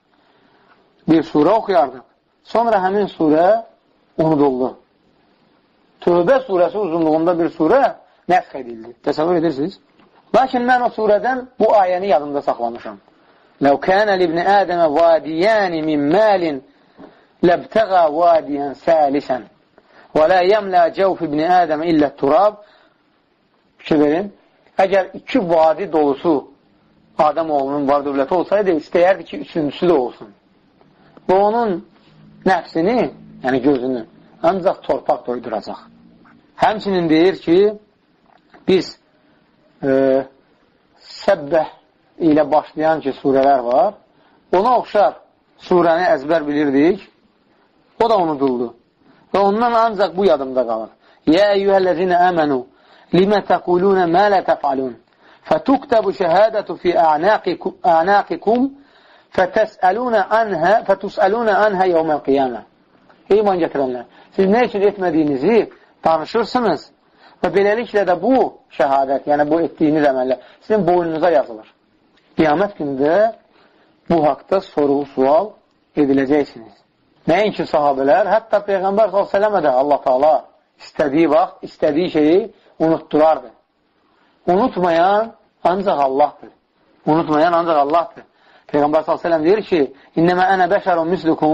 bir surə oxuyardıq. Sonra həmin surə unuduldu. Tövbə surəsi uzunluğunda bir surə nəsx edildi. Təsəvvür edirsiniz? Lakin mən o surədən bu ayəni yadımda saxlamışam. لَوْ كَانَ لِبْنِ آدَمَ وَادِيَانِ مِنْ مَالٍ لَبْتَغَى وَادِيًا سَالِسًا وَلَا يَمْلَى جَوْفِ بْنِ آدَمَ إِلَّا التُّرَابِ Fikir verin. Əgər iki vadi dolusu Adəm oğlunun var dövləti olsaydı, istəyərdi ki, üçüncüsü də olsun. Və onun nəfsini, yəni gözünü, ancaq torpaq doyduracaq. Həmçinin deyir ki, biz e, səbbəh ilə başlayan ki, surələr var, ona oxşar surəni əzbər bilirdik, o da unuduldu. Və ondan ancaq bu yadımda qalır. Yə əyyuhəl-ləzinə əmənu limə təqulunə mə lə təfalun fətuktəbu şəhədətu fi a'naqikum fətəsəlunə anhə fətusəlunə anhə yevməl qiyamə. Ey iman gətirənlər, siz nə üçün etmədiyinizi danışırsınız və beləliklə də bu şəhadət, yəni bu etdiyiniz əməllər sizin boynunuza yazılır. Qiyamət gündə bu haqda soru-sual ediləcəksiniz. Nəinki sahabələr, hətta Peyğəmbər sallallahu əleyhi və səlləmə də Allah Taala istədiyi vaxt, istədiyi şeyi unutturardı. Unutmayan ancaq Allahdır. Unutmayan ancaq Allahdır. Peyğəmbər sallallahu əleyhi və səlləm deyir ki, İnnəmə ənə bəşərun mislukum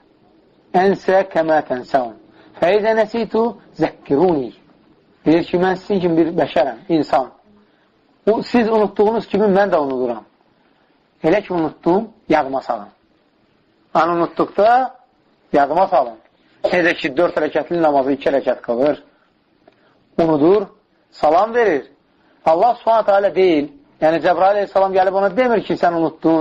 ənsə kəmə tənsəun fəizə nəsitu zəkkiruni. Deyir ki, mən sizin kimi bir bəşərəm, insan. Siz unutduğunuz kimi mən də unuduram. Elə ki, unutdum, yadıma salın. An unutduqda yadıma salın. Necə ki, dörd rəkətli namazı iki rəkət qılır, unudur, salam verir. Allah subhanətə alə deyil, yəni Cəbrail aleyhissalam gəlib ona demir ki, sən unutdun,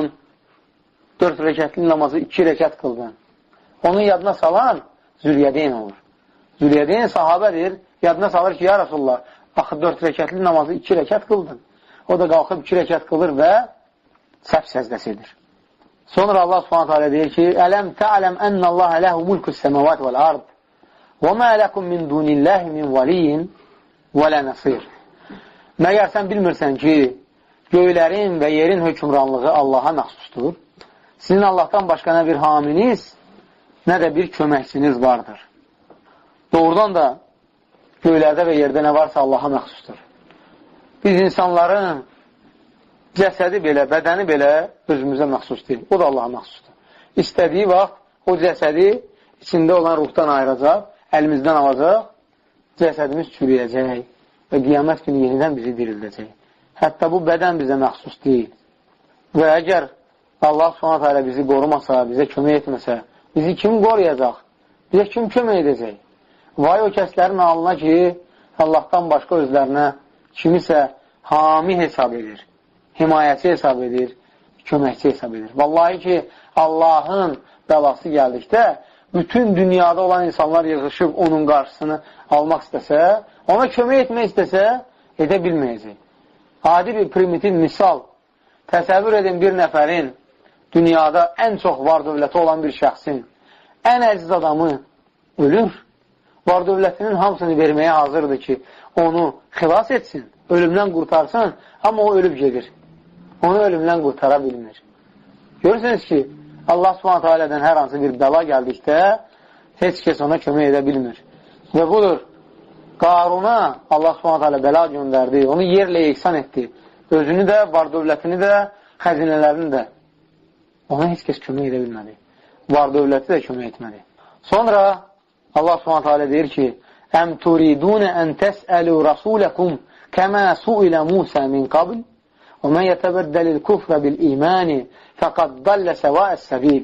dörd rəkətli namazı iki rəkət qıldın. Onun yadına salan Züliyədeyn olur. Züliyədeyn sahabədir, yadına salır ki, ya Rasulullah, axı dörd rəkətli namazı iki rəkət qıldın. O da qalxıb iki rəkət qılır və səhv səzdəsidir. Sonra Allah subhanətə alə deyir ki, Ələm tə'ələm ənəlləhə ləhu mulkus səməvat vəl-ard və mə ləkum min dunilləhi min valiyin və lə nəsir. Məgər sən bilmirsən ki, göylərin və yerin hökmranlığı Allaha məxsusdur. Sizin Allahdan başqa nə bir haminiz, nə də bir köməkçiniz vardır. Doğrudan da göylərdə və yerdə nə varsa Allaha məxsusdur. Biz insanların cəsədi belə, bədəni belə özümüzə məxsus deyil. O da Allaha məxsusdur. İstədiyi vaxt o cəsədi içində olan ruhdan ayıracaq, əlimizdən alacaq, cəsədimiz çürüyəcək və qiyamət günü yenidən bizi dirildəcək. Hətta bu bədən bizə məxsus deyil. Və əgər Allah subhanət hələ bizi qorumasa, bizə kömək etməsə, bizi kim qoruyacaq? Bizə kim kömək edəcək? Vay o kəslərin alına ki, Allahdan başqa özlərinə kimisə hami hesab edir, himayəçi hesab edir, köməkçi hesab edir. Vallahi ki, Allahın bəlası gəldikdə, bütün dünyada olan insanlar yığışıb onun qarşısını almaq istəsə, ona kömək etmək istəsə, edə bilməyəcək. Adi bir primitiv misal, təsəvvür edin bir nəfərin, dünyada ən çox var dövləti olan bir şəxsin, ən əziz adamı ölür, var dövlətinin hamısını verməyə hazırdır ki, onu xilas etsin, ölümdən qurtarsın, amma o ölüb gedir. Onu ölümdən qurtara bilmir. Görürsünüz ki, Allah subhanətə alədən hər hansı bir bəla gəldikdə, heç kəs ona kömək edə bilmir. Və budur, Qaruna Allah subhanətə alə bəla göndərdi, onu yerlə yeksan etdi. Özünü də, var dövlətini də, xəzinələrini də. Ona heç kəs kömək edə bilmədi. Var dövləti də kömək etmədi. Sonra Allah subhanətə alə deyir ki, Əm turidunə ən təsəlu rasuləkum kəmə suilə Musə min qabl və mən yətəbəddəlil kufrə bil imani fəqad dallə səvəəs səbil.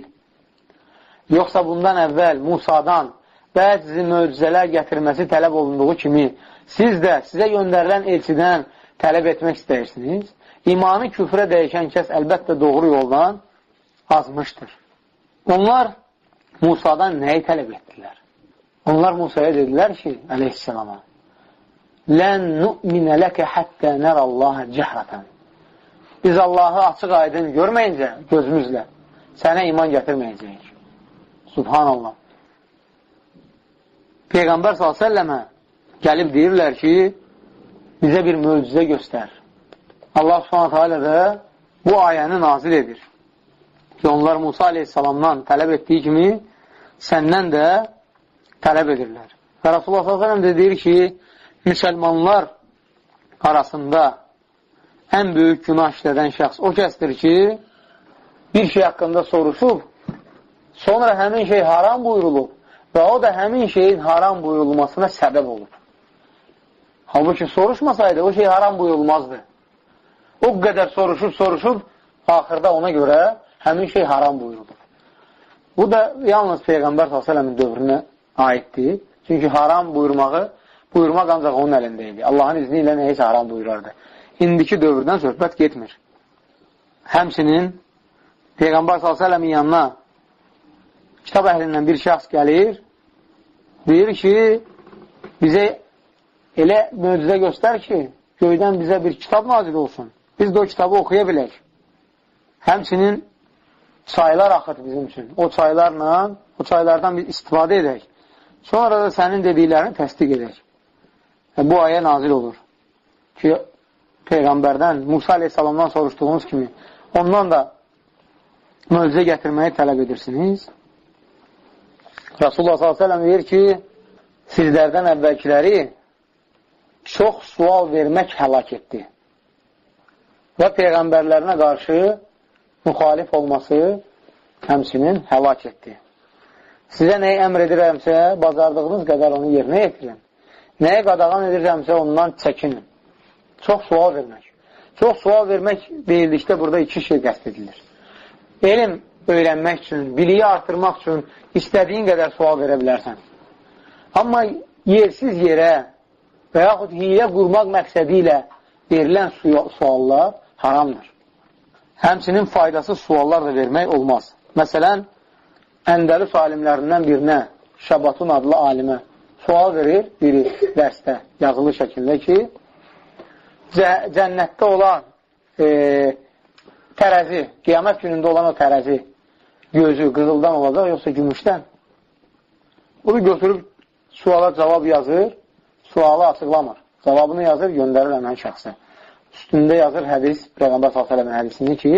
Yoxsa bundan əvvəl Musadan bəzi möcüzələr gətirməsi tələb olunduğu kimi siz də sizə göndərilən elçidən tələb etmək istəyirsiniz. İmanı küfrə dəyişən kəs əlbəttə doğru yoldan azmışdır. Onlar Musadan nəyi tələb etdilər? Onlar Musaya dedilər ki, əleyhissalama, lən nu'minə ləkə həttə nərəllahə cəhrətən. Biz Allahı açıq aydın görməyincə, gözümüzlə, sənə iman gətirməyəcəyik. Subhanallah. Peyğəmbər sallallahu əleyhi və səlləmə gəlib deyirlər ki, bizə bir möcüzə göstər. Allah Subhanahu taala da bu ayəni nazil edir. Ki, onlar Musa aleyhissalamdan tələb etdiyi kimi səndən də tələb edirlər. Və Rasulullah sallallahu əleyhi və səlləm də deyir ki, müsəlmanlar arasında ən böyük günah işlədən şəxs o kəsdir ki, bir şey haqqında soruşub, sonra həmin şey haram buyurulub və o da həmin şeyin haram buyurulmasına səbəb olub. Halbuki soruşmasaydı, o şey haram buyurulmazdı. O qədər soruşub, soruşub, axırda ona görə həmin şey haram buyurulub. Bu da yalnız Peyğəmbər sallallahu əleyhi və səlləmin dövrünə aiddir. Çünki haram buyurmağı, buyurmaq ancaq onun əlində idi. Allahın izni ilə neysə haram buyurardı. İndiki dövrdən söhbət getmir. Həmçinin Peyğəmbər sallallahu əleyhi və səlləmin yanına kitab əhlindən bir şəxs gəlir, deyir ki, bizə elə möcüzə göstər ki, göydən bizə bir kitab nazil olsun. Biz də o kitabı oxuya bilək. Həmçinin çaylar axıt bizim üçün. O çaylarla, o çaylardan biz istifadə edək. Sonra da sənin dediklərini təsdiq edək. Və bu ayə nazil olur. Ki, Peyğəmbərdən, Musa aleyhissalamdan soruşduğunuz kimi, ondan da möcüzə gətirməyi tələb edirsiniz. Rasulullah sallallahu əleyhi və səlləm deyir ki, sizlərdən əvvəlkiləri çox sual vermək həlak etdi. Və Peyğəmbərlərinə qarşı müxalif olması həmçinin həlak etdi. Sizə nəyi əmr edirəmsə, bacardığınız qədər onu yerinə yetirin. Nəyə qadağan edirəmsə, ondan çəkinin. Çox sual vermək. Çox sual vermək deyildikdə burada iki şey qəsd edilir. Elm öyrənmək üçün, biliyi artırmaq üçün istədiyin qədər sual verə bilərsən. Amma yersiz yerə və yaxud hiyə qurmaq məqsədi ilə verilən suallar haramdır. Həmçinin faydasız suallar da vermək olmaz. Məsələn, Əndəlus alimlərindən birinə, Şabatun adlı alimə sual verir, biri dərsdə, yazılı şəkildə ki, cənnətdə olan e, tərəzi, qiyamət günündə olan o tərəzi gözü qızıldan olacaq, yoxsa gümüşdən? Bunu götürüb suala cavab yazır, sualı açıqlamır. Cavabını yazır, göndərir həmən şəxsə. Üstündə yazır hədis, Peyğəmbər sallallahu əleyhi və səlləm hədisini ki,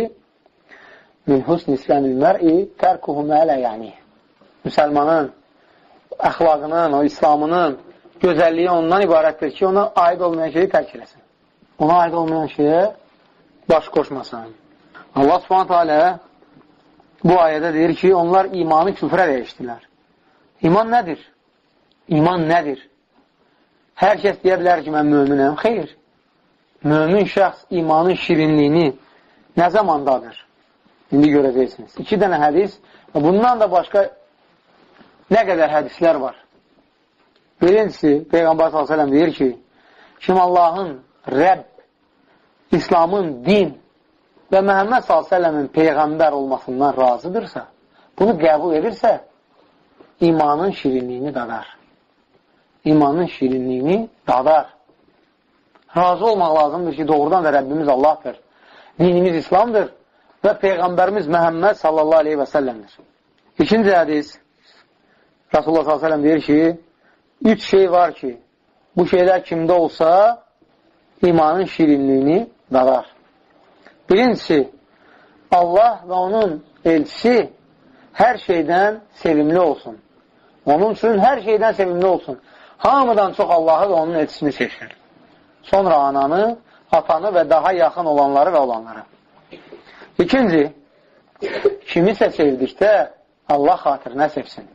min husn islamil mər'i tərkuhu mələ yəni. Müsəlmanın əxlaqının, o İslamının gözəlliyi ondan ibarətdir ki, ona aid olmayan şeyi tərk eləsin. Ona aid olmayan şeyə baş qoşmasın. Allah Subhanahu alə bu ayədə deyir ki, onlar imanı küfrə dəyişdilər. İman nədir? İman nədir? Hər kəs deyə bilər ki, mən möminəm. Xeyr. Mömin şəxs imanın şirinliyini nə zamandadır? İndi görəcəksiniz. İki dənə hədis və bundan da başqa nə qədər hədislər var. Birincisi, Peyğəmbər sallallahu əleyhi və səlləm deyir ki, kim Allahın Rəbb, İslamın din və Məhəmməd sallallahu əleyhi və səlləmin Peyğəmbər olmasından razıdırsa, bunu qəbul edirsə, imanın şirinliyini dadar. İmanın şirinliyini dadar. Razı olmaq lazımdır ki, doğrudan da Rəbbimiz Allahdır. Dinimiz İslamdır və Peyğəmbərimiz Məhəmməd sallallahu aleyhi və səlləmdir. İkinci hədis, Rasulullah sallallahu aleyhi və səlləm deyir ki, üç şey var ki, bu şeylər kimdə olsa, imanın şirinliyini dadar. Birincisi, Allah və onun elçisi hər şeydən sevimli olsun. Onun üçün hər şeydən sevimli olsun. Hamıdan çox Allahı və onun elçisini seçsin. Sonra ananı, atanı və daha yaxın olanları və olanları. İkinci, kimisə sevdikdə Allah xatirinə sevsin.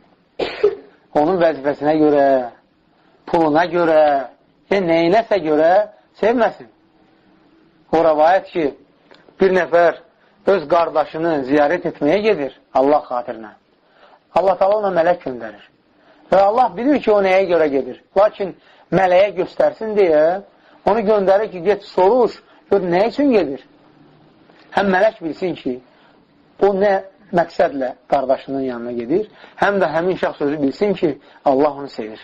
Onun vəzifəsinə görə, puluna görə, və neyinəsə görə sevməsin. O rəvayət ki, bir nəfər öz qardaşını ziyarət etməyə gedir Allah xatirinə. Allah təala ona mələk göndərir. Və Allah bilir ki, o nəyə görə gedir. Lakin mələyə göstərsin deyə onu göndərir ki, get soruş, gör nə üçün gedir. Həm mələk bilsin ki, o nə məqsədlə qardaşının yanına gedir, həm də həmin şəxs özü bilsin ki, Allah onu sevir.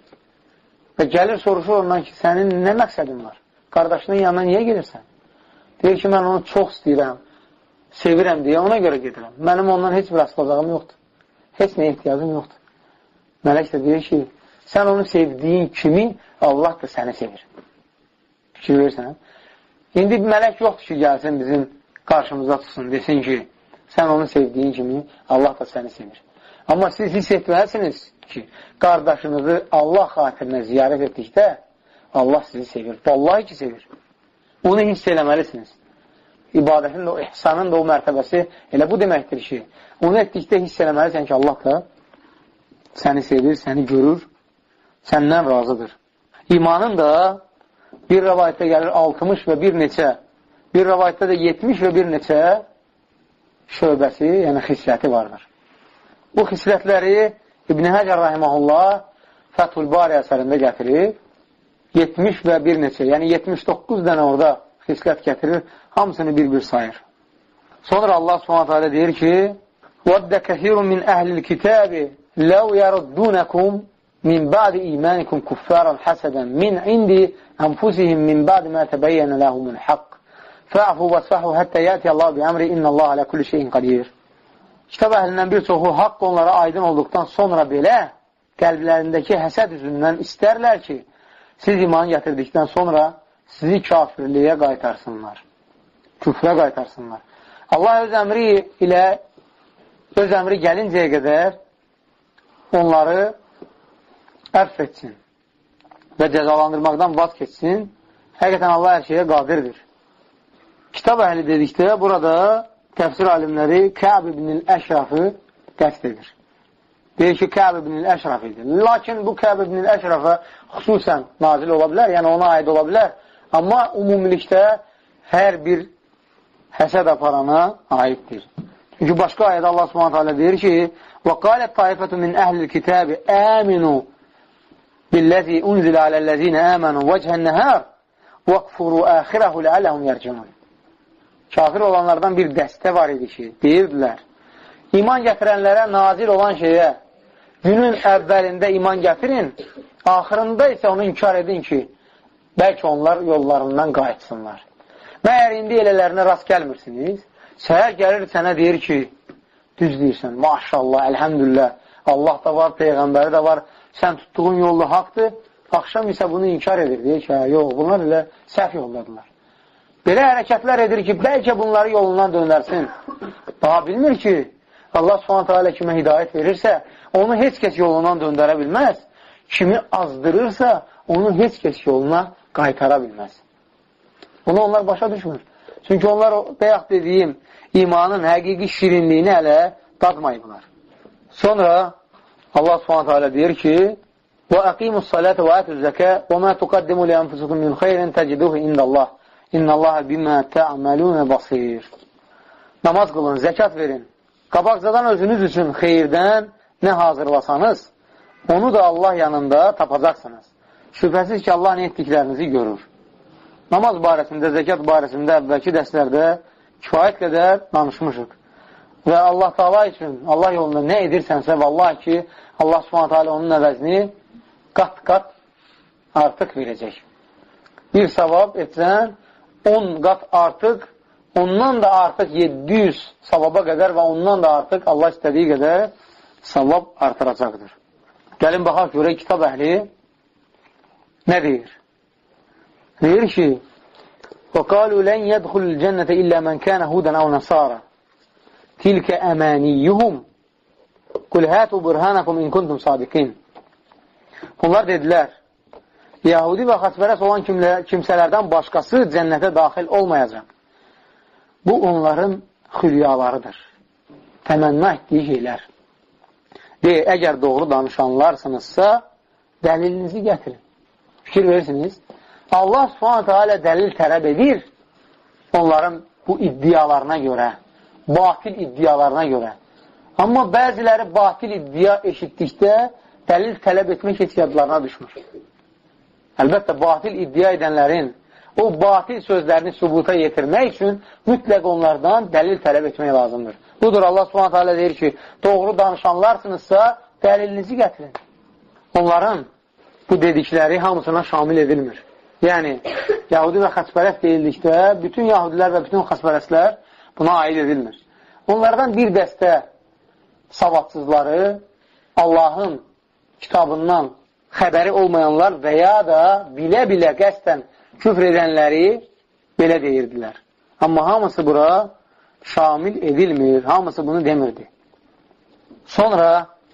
Və gəlir soruşur ondan ki, sənin nə məqsədin var? Qardaşının yanına niyə gedirsən? Deyir ki, mən onu çox istəyirəm, sevirəm deyə ona görə gedirəm. Mənim ondan heç bir asılacağım yoxdur. Heç nə ehtiyacım yoxdur. Mələk də deyir ki, sən onu sevdiyin kimi Allah da səni sevir. Fikir verirsən. İndi mələk yoxdur ki, gəlsin bizim qarşımıza tutsun, desin ki, sən onu sevdiyin kimi Allah da səni sevir. Amma siz hiss etməlisiniz ki, qardaşınızı Allah xatirinə ziyarət etdikdə Allah sizi sevir. Vallahi ki, sevir. Onu hiss eləməlisiniz. İbadətin də o, ihsanın da o mərtəbəsi elə bu deməkdir ki, onu etdikdə hiss eləməlisən ki, Allah da səni sevir, səni görür, səndən razıdır. İmanın da bir rəvayətdə gəlir altmış və bir neçə, bir rəvayətdə də yetmiş və bir neçə şöbəsi, yəni xisləti vardır. Bu xislətləri İbn Həcər Rahiməhullah Fəthül Bari əsərində gətirir. yetmiş və bir neçə, yəni yetmiş doqquz dənə orada xislət gətirir, hamısını bir-bir sayır. Sonra Allah Subhanahu taala deyir ki: "Wadda kathirun min ahlil kitabi law yaruddunakum min ba'di imanikum kuffaran hasadan min indi anfusihim min ba'di ma tabayyana lahumul haqq. Fa'fu wasfahu hatta yati Allah bi amri innallaha ala kulli şeyin qadir." Kitab əhlindən bir çoxu haqq onlara aydın olduqdan sonra belə qəlblərindəki həsəd üzündən istərlər ki, siz iman gətirdikdən sonra sizi kafirliyə qaytarsınlar. Küfrə qaytarsınlar. Allah öz əmri ilə öz əmri gəlincəyə qədər onları ərf etsin və cəzalandırmaqdan vaz keçsin. Həqiqətən Allah hər şeyə qadirdir. Kitab əhli dedikdə burada təfsir alimləri Kəb ibn-i Əşrafı qəsd edir. Deyir ki, Kəb ibn-i Əşraf idi. Lakin bu Kəb ibn-i Əşrafa xüsusən nazil ola bilər, yəni ona aid ola bilər. Amma umumilikdə hər bir həsəd aparana aiddir. Çünki başqa ayədə Allah Subhanahu taala deyir ki: "Və-qalət taifətun min əhlil kitabi aminu billazi unzila alellezina amanu vechən-nəhar vəqfuru axirahu la'allahum yerciun." Kafir olanlardan bir dəstə var idi ki, deyirdilər, iman gətirənlərə nazil olan şeyə günün əvvəlində iman gətirin, axırında isə onu inkar edin ki, bəlkə onlar yollarından qayıtsınlar. Məyər indi elələrinə rast gəlmirsiniz? Səhər gəlir sənə deyir ki, düz deyirsən, maşallah, əlhəmdülillah, Allah da var, Peyğəmbəri də var, sən tutduğun yolda haqdır, axşam isə bunu inkar edir, deyir ki, yox, bunlar elə səhv yoldadılar. Belə hərəkətlər edir ki, bəlkə bunları yolundan döndərsin. Daha bilmir ki, Allah Subhanahu taala kimə hidayət verirsə, onu heç kəs yolundan döndərə bilməz. Kimi azdırırsa, onu heç kəs yoluna qaytara bilməz. Bunu onlar başa düşmür. Çünki onlar, bayaq dediyim, imanın həqiqi şirinliyini hələ dadmayıblar. Sonra Allah Subhanahu taala deyir ki: "Və-əqimus salata və atuz zəkə və ma tuqaddimu li anfusikum min xeyrin teciduhu indallah. İnnallaha bimə tə'amaluna basir." Namaz qılın, zəkat verin. Qabaqcadan özünüz üçün xeyirdən nə hazırlasanız, onu da Allah yanında tapacaqsınız. Şübhəsiz ki, Allah nə etdiklərinizi görür. Namaz barəsində, zəkat barəsində əvvəlki dərslərdə kifayət qədər danışmışıq. Və Allah Taala üçün, Allah yolunda nə edirsənsə, vallahi ki, Allah Subhanahu taala onun əvəzini qat-qat artıq verəcək. Bir savab etsən, on qat artıq, ondan da artıq yeddi yüz savaba qədər və ondan da artıq Allah istədiyi qədər savab artıracaqdır. Gəlin baxaq görək, kitab əhli nə deyir? Deyir ki: وَقَالُوا لَنْ يَدْخُلُ الْجَنَّةَ إِلَّا مَنْ كَانَ هُودًا أَوْ نَصَارًا تِلْكَ أَمَانِيُّهُمْ قُلْ هَاتُوا بُرْهَانَكُمْ إِنْ كُنْتُمْ صَادِقِينَ. Onlar dedilər, Yahudi və xaçpərəst olan kimsələrdən başqası cənnətə daxil olmayacaq. Bu onların xülyalarıdır. Təmənna etdiyi şeylər. Deyir, əgər doğru danışanlarsınızsa, dəlilinizi gətirin. Fikir verirsiniz. Allah Subhanahu taala dəlil tələb edir onların bu iddialarına görə, batil iddialarına görə. Amma bəziləri batil iddia eşitdikdə dəlil tələb etmək heç yadlarına düşmür. Əlbəttə, batil iddia edənlərin o batil sözlərini sübuta yetirmək üçün mütləq onlardan dəlil tələb etmək lazımdır. Budur, Allah Subhanahu taala deyir ki, doğru danışanlarsınızsa, dəlilinizi gətirin. Onların bu dedikləri hamısına şamil edilmir. Yəni, Yahudi və xaçpərəst deyildikdə, bütün Yahudilər və bütün xaçpərəstlər buna aid edilmir. Onlardan bir dəstə savadsızları, Allahın kitabından xəbəri olmayanlar və ya da bilə-bilə qəsdən küfr edənləri belə deyirdilər. Amma hamısı bura şamil edilmir, hamısı bunu demirdi. Sonra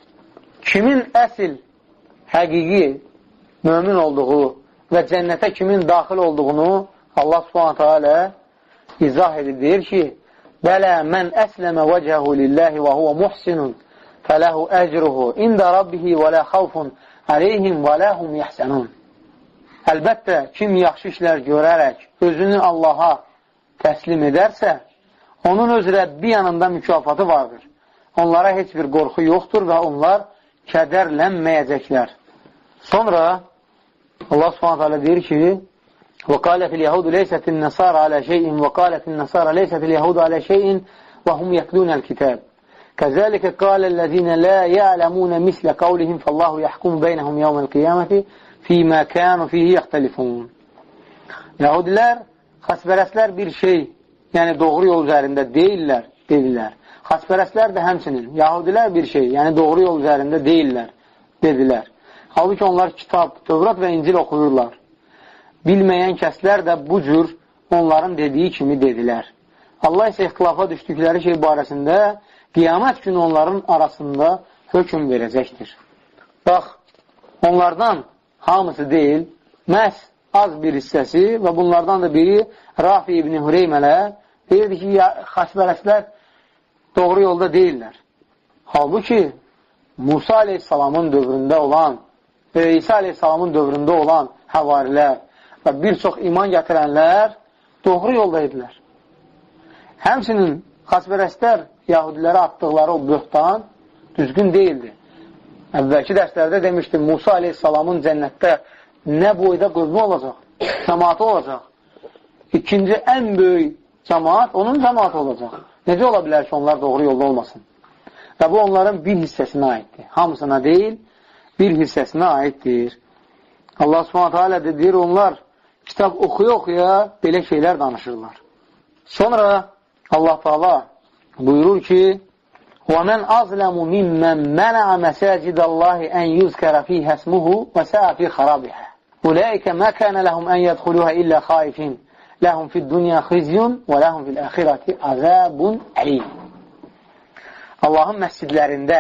kimin əsl, həqiqi mömin olduğu və cənnətə kimin daxil olduğunu Allah subhanətə alə izah edir. Deyir ki, Bələ mən əsləmə vəcəhu lillahi və huvə muhsinun fələhu əcruhu ində rabbihi və lə xavfun əleyhim və ləhum yəhsənun. Əlbəttə, kim yaxşı işlər görərək özünü Allaha təslim edərsə, onun öz Rəbbi yanında mükafatı vardır. Onlara heç bir qorxu yoxdur və onlar kədərlənməyəcəklər. Sonra Allah subhanətə alə deyir ki, وَقَالَتِ الْيَهُودُ لَيْسَتِ النَّصَارَ عَلَى شَيْءٍ وَقَالَتِ النَّصَارَ لَيْسَتِ الْيَهُودُ عَلَى شَيْءٍ وَهُمْ يَتْلُونَ الْكِتَابِ كَذَلِكَ قَالَ الَّذِينَ لَا يَعْلَمُونَ مِثْلَ قَوْلِهِمْ فَاللَّهُ يَحْكُمُ بَيْنَهُمْ يَوْمَ الْقِيَامَةِ فِي مَا كَانُوا فِيهِ يَخْتَلِفُونَ. Yahudilər, xaspərəslər bir şey, yəni doğru yol üzərində deyirlər, dedilər. Xaspərəslər də həmçinin, Yahudilər bir şey, yəni doğru yol üzərində deyirlər, dedilər. Halbuki onlar kitab, Tövrat və İncil oxuyurlar. Bilməyən kəslər də bu cür onların dediyi kimi dedilər. Allah isə ixtilafa düşdükləri şey barəsində qiyamət günü onların arasında hökm verəcəkdir. Bax, onlardan hamısı deyil, məhz az bir hissəsi və bunlardan da biri Rafi ibn Hüreymələ deyirdi ki, xaspərəslər doğru yolda deyirlər. Halbuki Musa aleyhissalamın dövründə olan və İsa aleyhissalamın dövründə olan həvarilər və bir çox iman gətirənlər doğru yolda idilər. Həmçinin xaspərəslər Yahudilərə atdıqları o böhtan düzgün deyildi. Əvvəlki dərslərdə demişdim, Musa aleyhissalamın cənnətdə nə boyda qövmü olacaq, cəmaatı olacaq. İkinci ən böyük cəmaat onun cəmaatı olacaq. Necə ola bilər ki, onlar doğru yolda olmasın? Və bu onların bir hissəsinə aiddir. Hamısına deyil, bir hissəsinə aiddir. Allah subhanətə alə də deyir, onlar kitab oxuya-oxuya belə şeylər danışırlar. Sonra Allah Teala buyurur ki, وَمَنْ أَظْلَمُ مِمَّنْ مَنَعَ مَسَاجِدَ اللّٰهِ أَنْ يُذْكَرَ فِيهِ اسْمُهُ وَسَاءَ فِي خَرَابِهَا أُولَٰئِكَ مَا كَانَ لَهُمْ أَنْ يَدْخُلُوهَا إِلَّا خَائِفِينَ لَهُمْ فِي الدُّنْيَا خِزْيٌ وَلَهُمْ فِي الْآخِرَةِ عَذَابٌ أَلِيمٌ. Allahın məscidlərində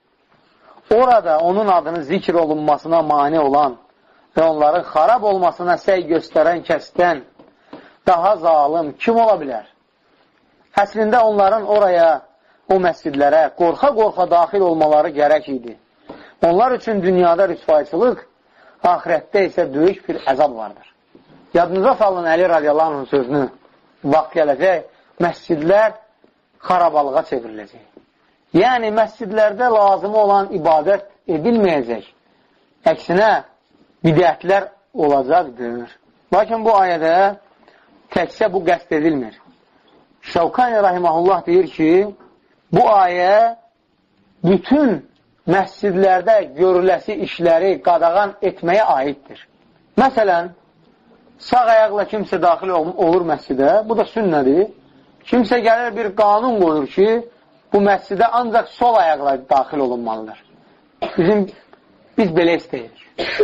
orada onun adının zikr olunmasına mane olan və onların xarab olmasına səy göstərən kəsdən daha zalim kim ola bilər? Əslində onların oraya, o məscidlərə qorxa-qorxa daxil olmaları gərək idi. Onlar üçün dünyada rüsvayçılıq, ahirətdə isə böyük bir əzab vardır. Yadınıza salın Əli radiyallahu anh'ın sözünü, vaxt gələcək, məscidlər xarabalığa çevriləcək. Yəni, məscidlərdə lazım olan ibadət edilməyəcək. Əksinə, bidətlər olacaqdır. Lakin bu ayədə təkcə bu qəsd edilmir. Şəvkani rahiməhullah deyir ki, bu ayə bütün məscidlərdə görüləsi işləri qadağan etməyə aiddir. Məsələn, sağ ayaqla kimsə daxil olur məscidə, bu da sünnədir. Kimsə gəlir bir qanun qoyur ki, bu məscidə ancaq sol ayaqla daxil olunmalıdır. Bizim, biz belə istəyirik.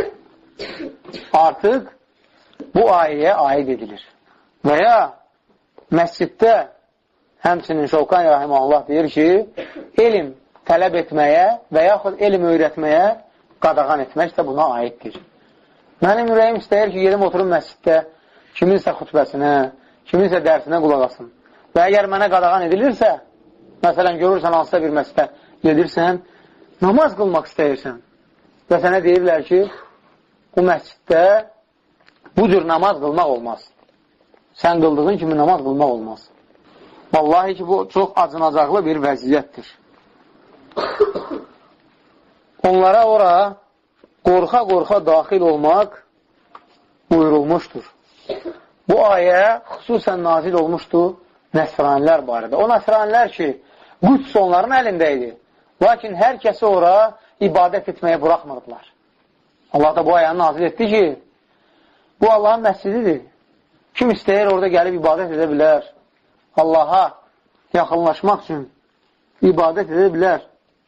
Artıq bu ayəyə aid edilir. Və ya məsciddə həmçinin Şəvkani rahiməhullah deyir ki, elm tələb etməyə və yaxud elm öyrətməyə qadağan etmək də buna aiddir. Mənim ürəyim istəyir ki, gedim oturum məsciddə kiminsə xutbəsinə, kiminsə dərsinə qulaq asın. Və əgər mənə qadağan edilirsə, məsələn, görürsən hansısa bir məsciddə gedirsən, namaz qılmaq istəyirsən və sənə deyirlər ki, bu məsciddə bu cür namaz qılmaq olmaz. Sən qıldığın kimi namaz qılmaq olmaz. Vallahi ki, bu çox acınacaqlı bir vəziyyətdir. Onlara ora qorxa-qorxa daxil olmaq buyurulmuşdur. Bu ayə xüsusən nazil olmuşdur nəsranilər barədə. O nəsranilər ki, Qüds onların əlində idi. Lakin hər kəsi ora ibadət etməyə buraxmırdılar. Allah da bu ayəni nazil etdi ki, bu Allahın məscididir. Kim istəyir orada gəlib ibadət edə bilər. Allaha yaxınlaşmaq üçün ibadət edə bilər.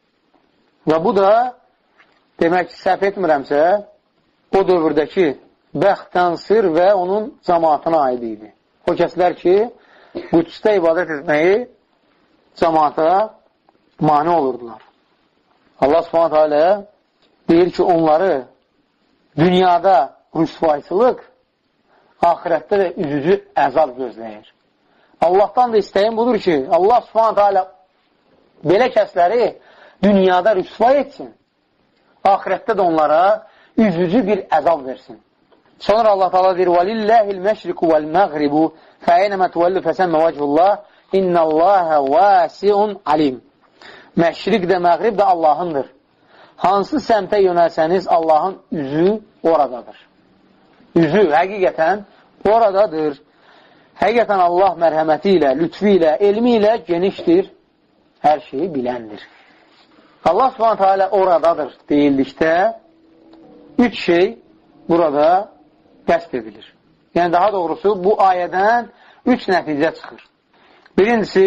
Və bu da demək ki, səhv etmirəmsə, o dövrdəki Bəxtansir və onun cəmaatına aid idi. O kəslər ki, Qüdsdə ibadət etməyi cəmaata mane olurdular. Allah Subhanahu teala deyir ki, onları dünyada rüsvayçılıq, ahirətdə də üzücü əzab gözləyir. Allahdan da istəyim budur ki, Allah Subhanahu teala belə kəsləri dünyada rüsvay etsin, ahirətdə də onlara üzücü bir əzab versin. Sonra Allah Teala deyir: "Velillahil meşriku vel mağribu fe'eynema tuvallu fesemma vechullah innallaha vasi'un alim." Məşriq də, məğrib də Allahındır. Hansı səmtə yönəlsəniz, Allahın üzü oradadır. Üzü həqiqətən oradadır. Həqiqətən Allah mərhəməti ilə, lütfi ilə, elmi ilə genişdir, hər şeyi biləndir. Allah Subhanahu teala oradadır deyildikdə üç şey burada qəsd edilir. Yəni, daha doğrusu bu ayədən üç nəticə çıxır. Birincisi,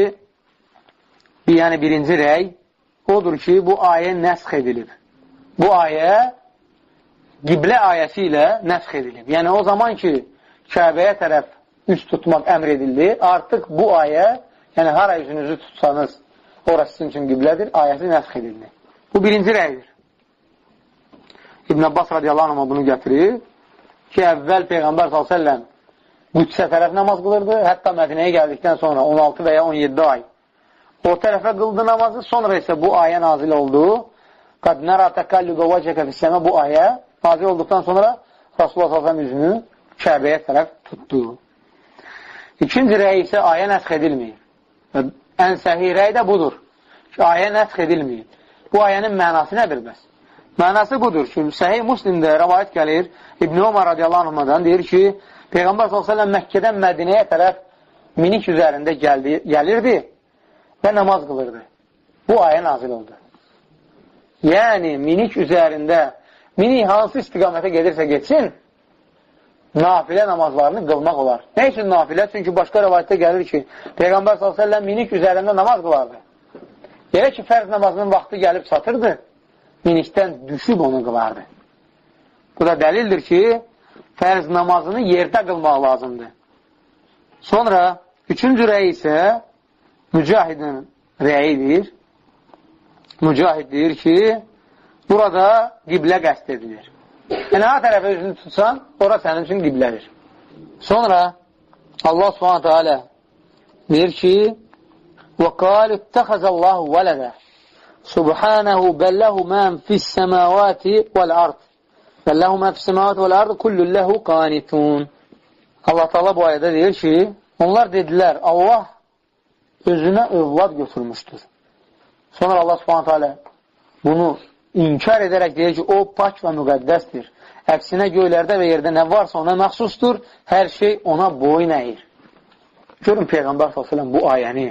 yəni birinci rəy odur ki, bu ayə nəsx edilib. Bu ayə qiblə ayəsi ilə nəsx edilib. Yəni, o zaman ki, Kəbəyə tərəf üz tutmaq əmr edildi, artıq bu ayə, yəni hara üzünüzü tutsanız, orası sizin üçün qiblədir, ayəsi nəsx edildi. Bu birinci rəydir. İbn Abbas radiyallahu anh bunu gətirir ki, əvvəl Peyğəmbər sallallahu əleyhi və səlləm Qüdsə tərəf namaz qılırdı, hətta Mədinəyə gəldikdən sonra on altı və ya on yeddi ay o tərəfə qıldı namazı, sonra isə bu ayə nazil oldu. Qad nara təqallübə vəcəkə fissəmə, bu ayə nazil olduqdan sonra Rasulullah sallallahu əleyhi və səlləm üzünü Kəbəyə tərəf tutdu. İkinci rəy isə ayə nəsx edilməyib. Ən səhih rəy də budur ki, ayə nəsx edilməyib. Bu ayənin mənası nədir bəs? Mənası budur ki, Səhih Müslimdə rəvayət gəlir, İbn Ömər radiyallahu anhdan deyir ki, Peyğəmbər sallallahu əleyhi və səlləm Məkkədən Mədinəyə tərəf minik üzərində gəldi, gəlirdi və namaz qılırdı. Bu ayə nazil oldu. Yəni, minik üzərində, minik hansı istiqamətə gedirsə geçsin, nafilə namazlarını qılmaq olar. Nə üçün nafilə? Çünki başqa rəvayətdə gəlir ki, Peyğəmbər sallallahu əleyhi və səlləm minik üzərində namaz qılardı. Elə ki, fərz namazının vaxtı gəlib çatırdı, minikdən düşüb onu qılardı. Bu da dəlildir ki, fərz namazını yerdə qılmaq lazımdır. Sonra, üçüncü rəy isə Mücahidin rəyidir. Mücahid deyir ki, burada qiblə qəsd edilir. Yəni, ha tərəfə üzünü tutsan, ora sənin üçün qiblədir. Sonra, Allah subhanahu teala deyir ki, وَقَالُ اتَّخَزَ اللّٰهُ وَلَدَ سُبْحَانَهُ بَلَّهُ مَنْ فِي السَّمَاوَاتِ وَالْأَرْضِ بَلَّهُ مَنْ فِي السَّمَاوَاتِ وَالْأَرْضِ كُلُّ لَهُ قَانِتُونَ. Allah Teala bu ayədə deyir ki, onlar dedilər, Allah özünə övlad götürmüşdür. Sonra Allah subhanahu teala bunu inkar edərək deyir ki, o pak və müqəddəsdir. Əksinə göylərdə və yerdə nə varsa ona məxsusdur, hər şey ona boyun əyir. Görün Peyğəmbər sallallahu əleyhi və səlləm bu ayəni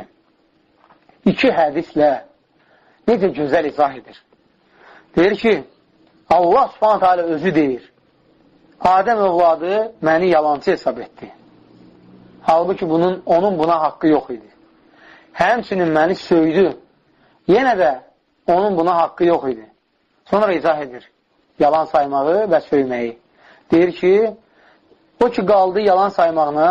iki hədislə necə gözəl izah edir. Deyir ki, Allah subhanahu teala özü deyir, Adəm övladı məni yalancı hesab etdi. Halbuki bunun, onun buna haqqı yox idi. Həmçinin məni söydü. Yenə də onun buna haqqı yox idi. Sonra izah edir yalan saymağı və söyməyi. Deyir ki, o ki qaldı yalan saymağına,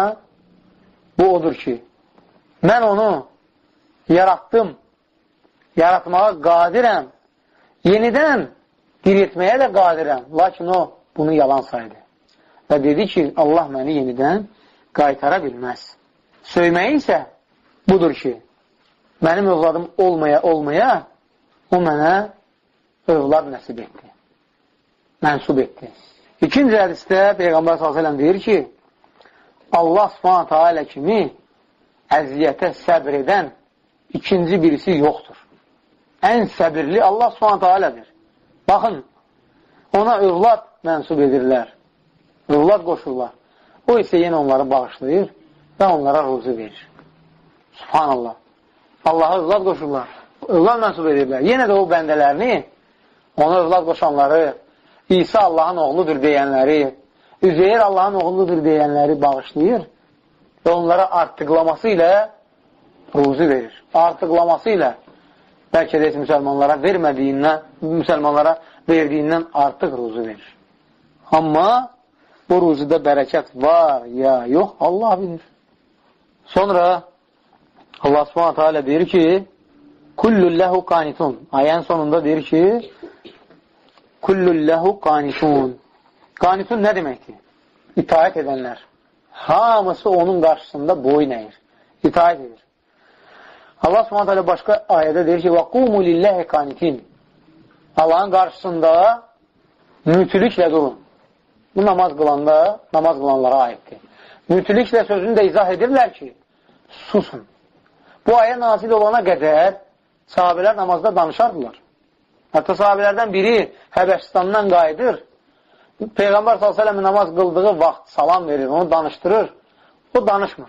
bu odur ki, mən onu yaratdım, yaratmağa qadirəm, yenidən diriltməyə də qadirəm, lakin o bunu yalan saydı. Və dedi ki, Allah məni yenidən qaytara bilməz. Söyməyi isə budur ki, mənim övladım olmaya olmaya o mənə övlad nəsib etdi, mənsub etdi. İkinci hədisdə Peyğəmbər sallallahu əleyhi və səlləm deyir ki, Allah subhanahu teala kimi əziyyətə səbr edən ikinci birisi yoxdur. Ən səbirli Allah subhanahu teala'dır. Baxın, ona övlad mənsub edirlər, övlad qoşurlar. O isə yenə onları bağışlayır və onlara ruzu verir. Subhanallah. Allah'a övlad qoşurlar, övlad mənsub edirlər. Yenə də o bəndələrini, ona övlad qoşanları, İsa Allahın oğludur deyənləri, Üzeyir Allahın oğludur deyənləri bağışlayır və onlara artıqlaması ilə ruzu verir. Artıqlaması ilə bəlkə də müsəlmanlara vermədiyindən, müsəlmanlara verdiyindən artıq ruzu verir. Amma bu ruzuda bərəkət var ya yox, Allah bilir. Sonra Allah subhanahu teala deyir ki, kullullahu qanitun. Ayənin sonunda deyir ki, kullullahu qanitun. Qanitun nə deməkdir? İtaət edənlər. Hamısı onun qarşısında boyun əyir. İtaət edir. Allah subhanahu teala başqa ayədə deyir ki, وَقُومُ لِلَّهِ قَانِتِينَ. Allahın qarşısında mütülüklə durun. Bu namaz qılanda, namaz qılanlara aiddir. Mütülüklə sözünü də izah edirlər ki, susun. Bu ayə nazil olana qədər sahabələr namazda danışardılar. Hətta sahabələrdən biri Həbəşistandan qayıdır. Peyğəmbər sallallahu əleyhi və səlləm namaz qıldığı vaxt salam verir, onu danışdırır. O danışmır.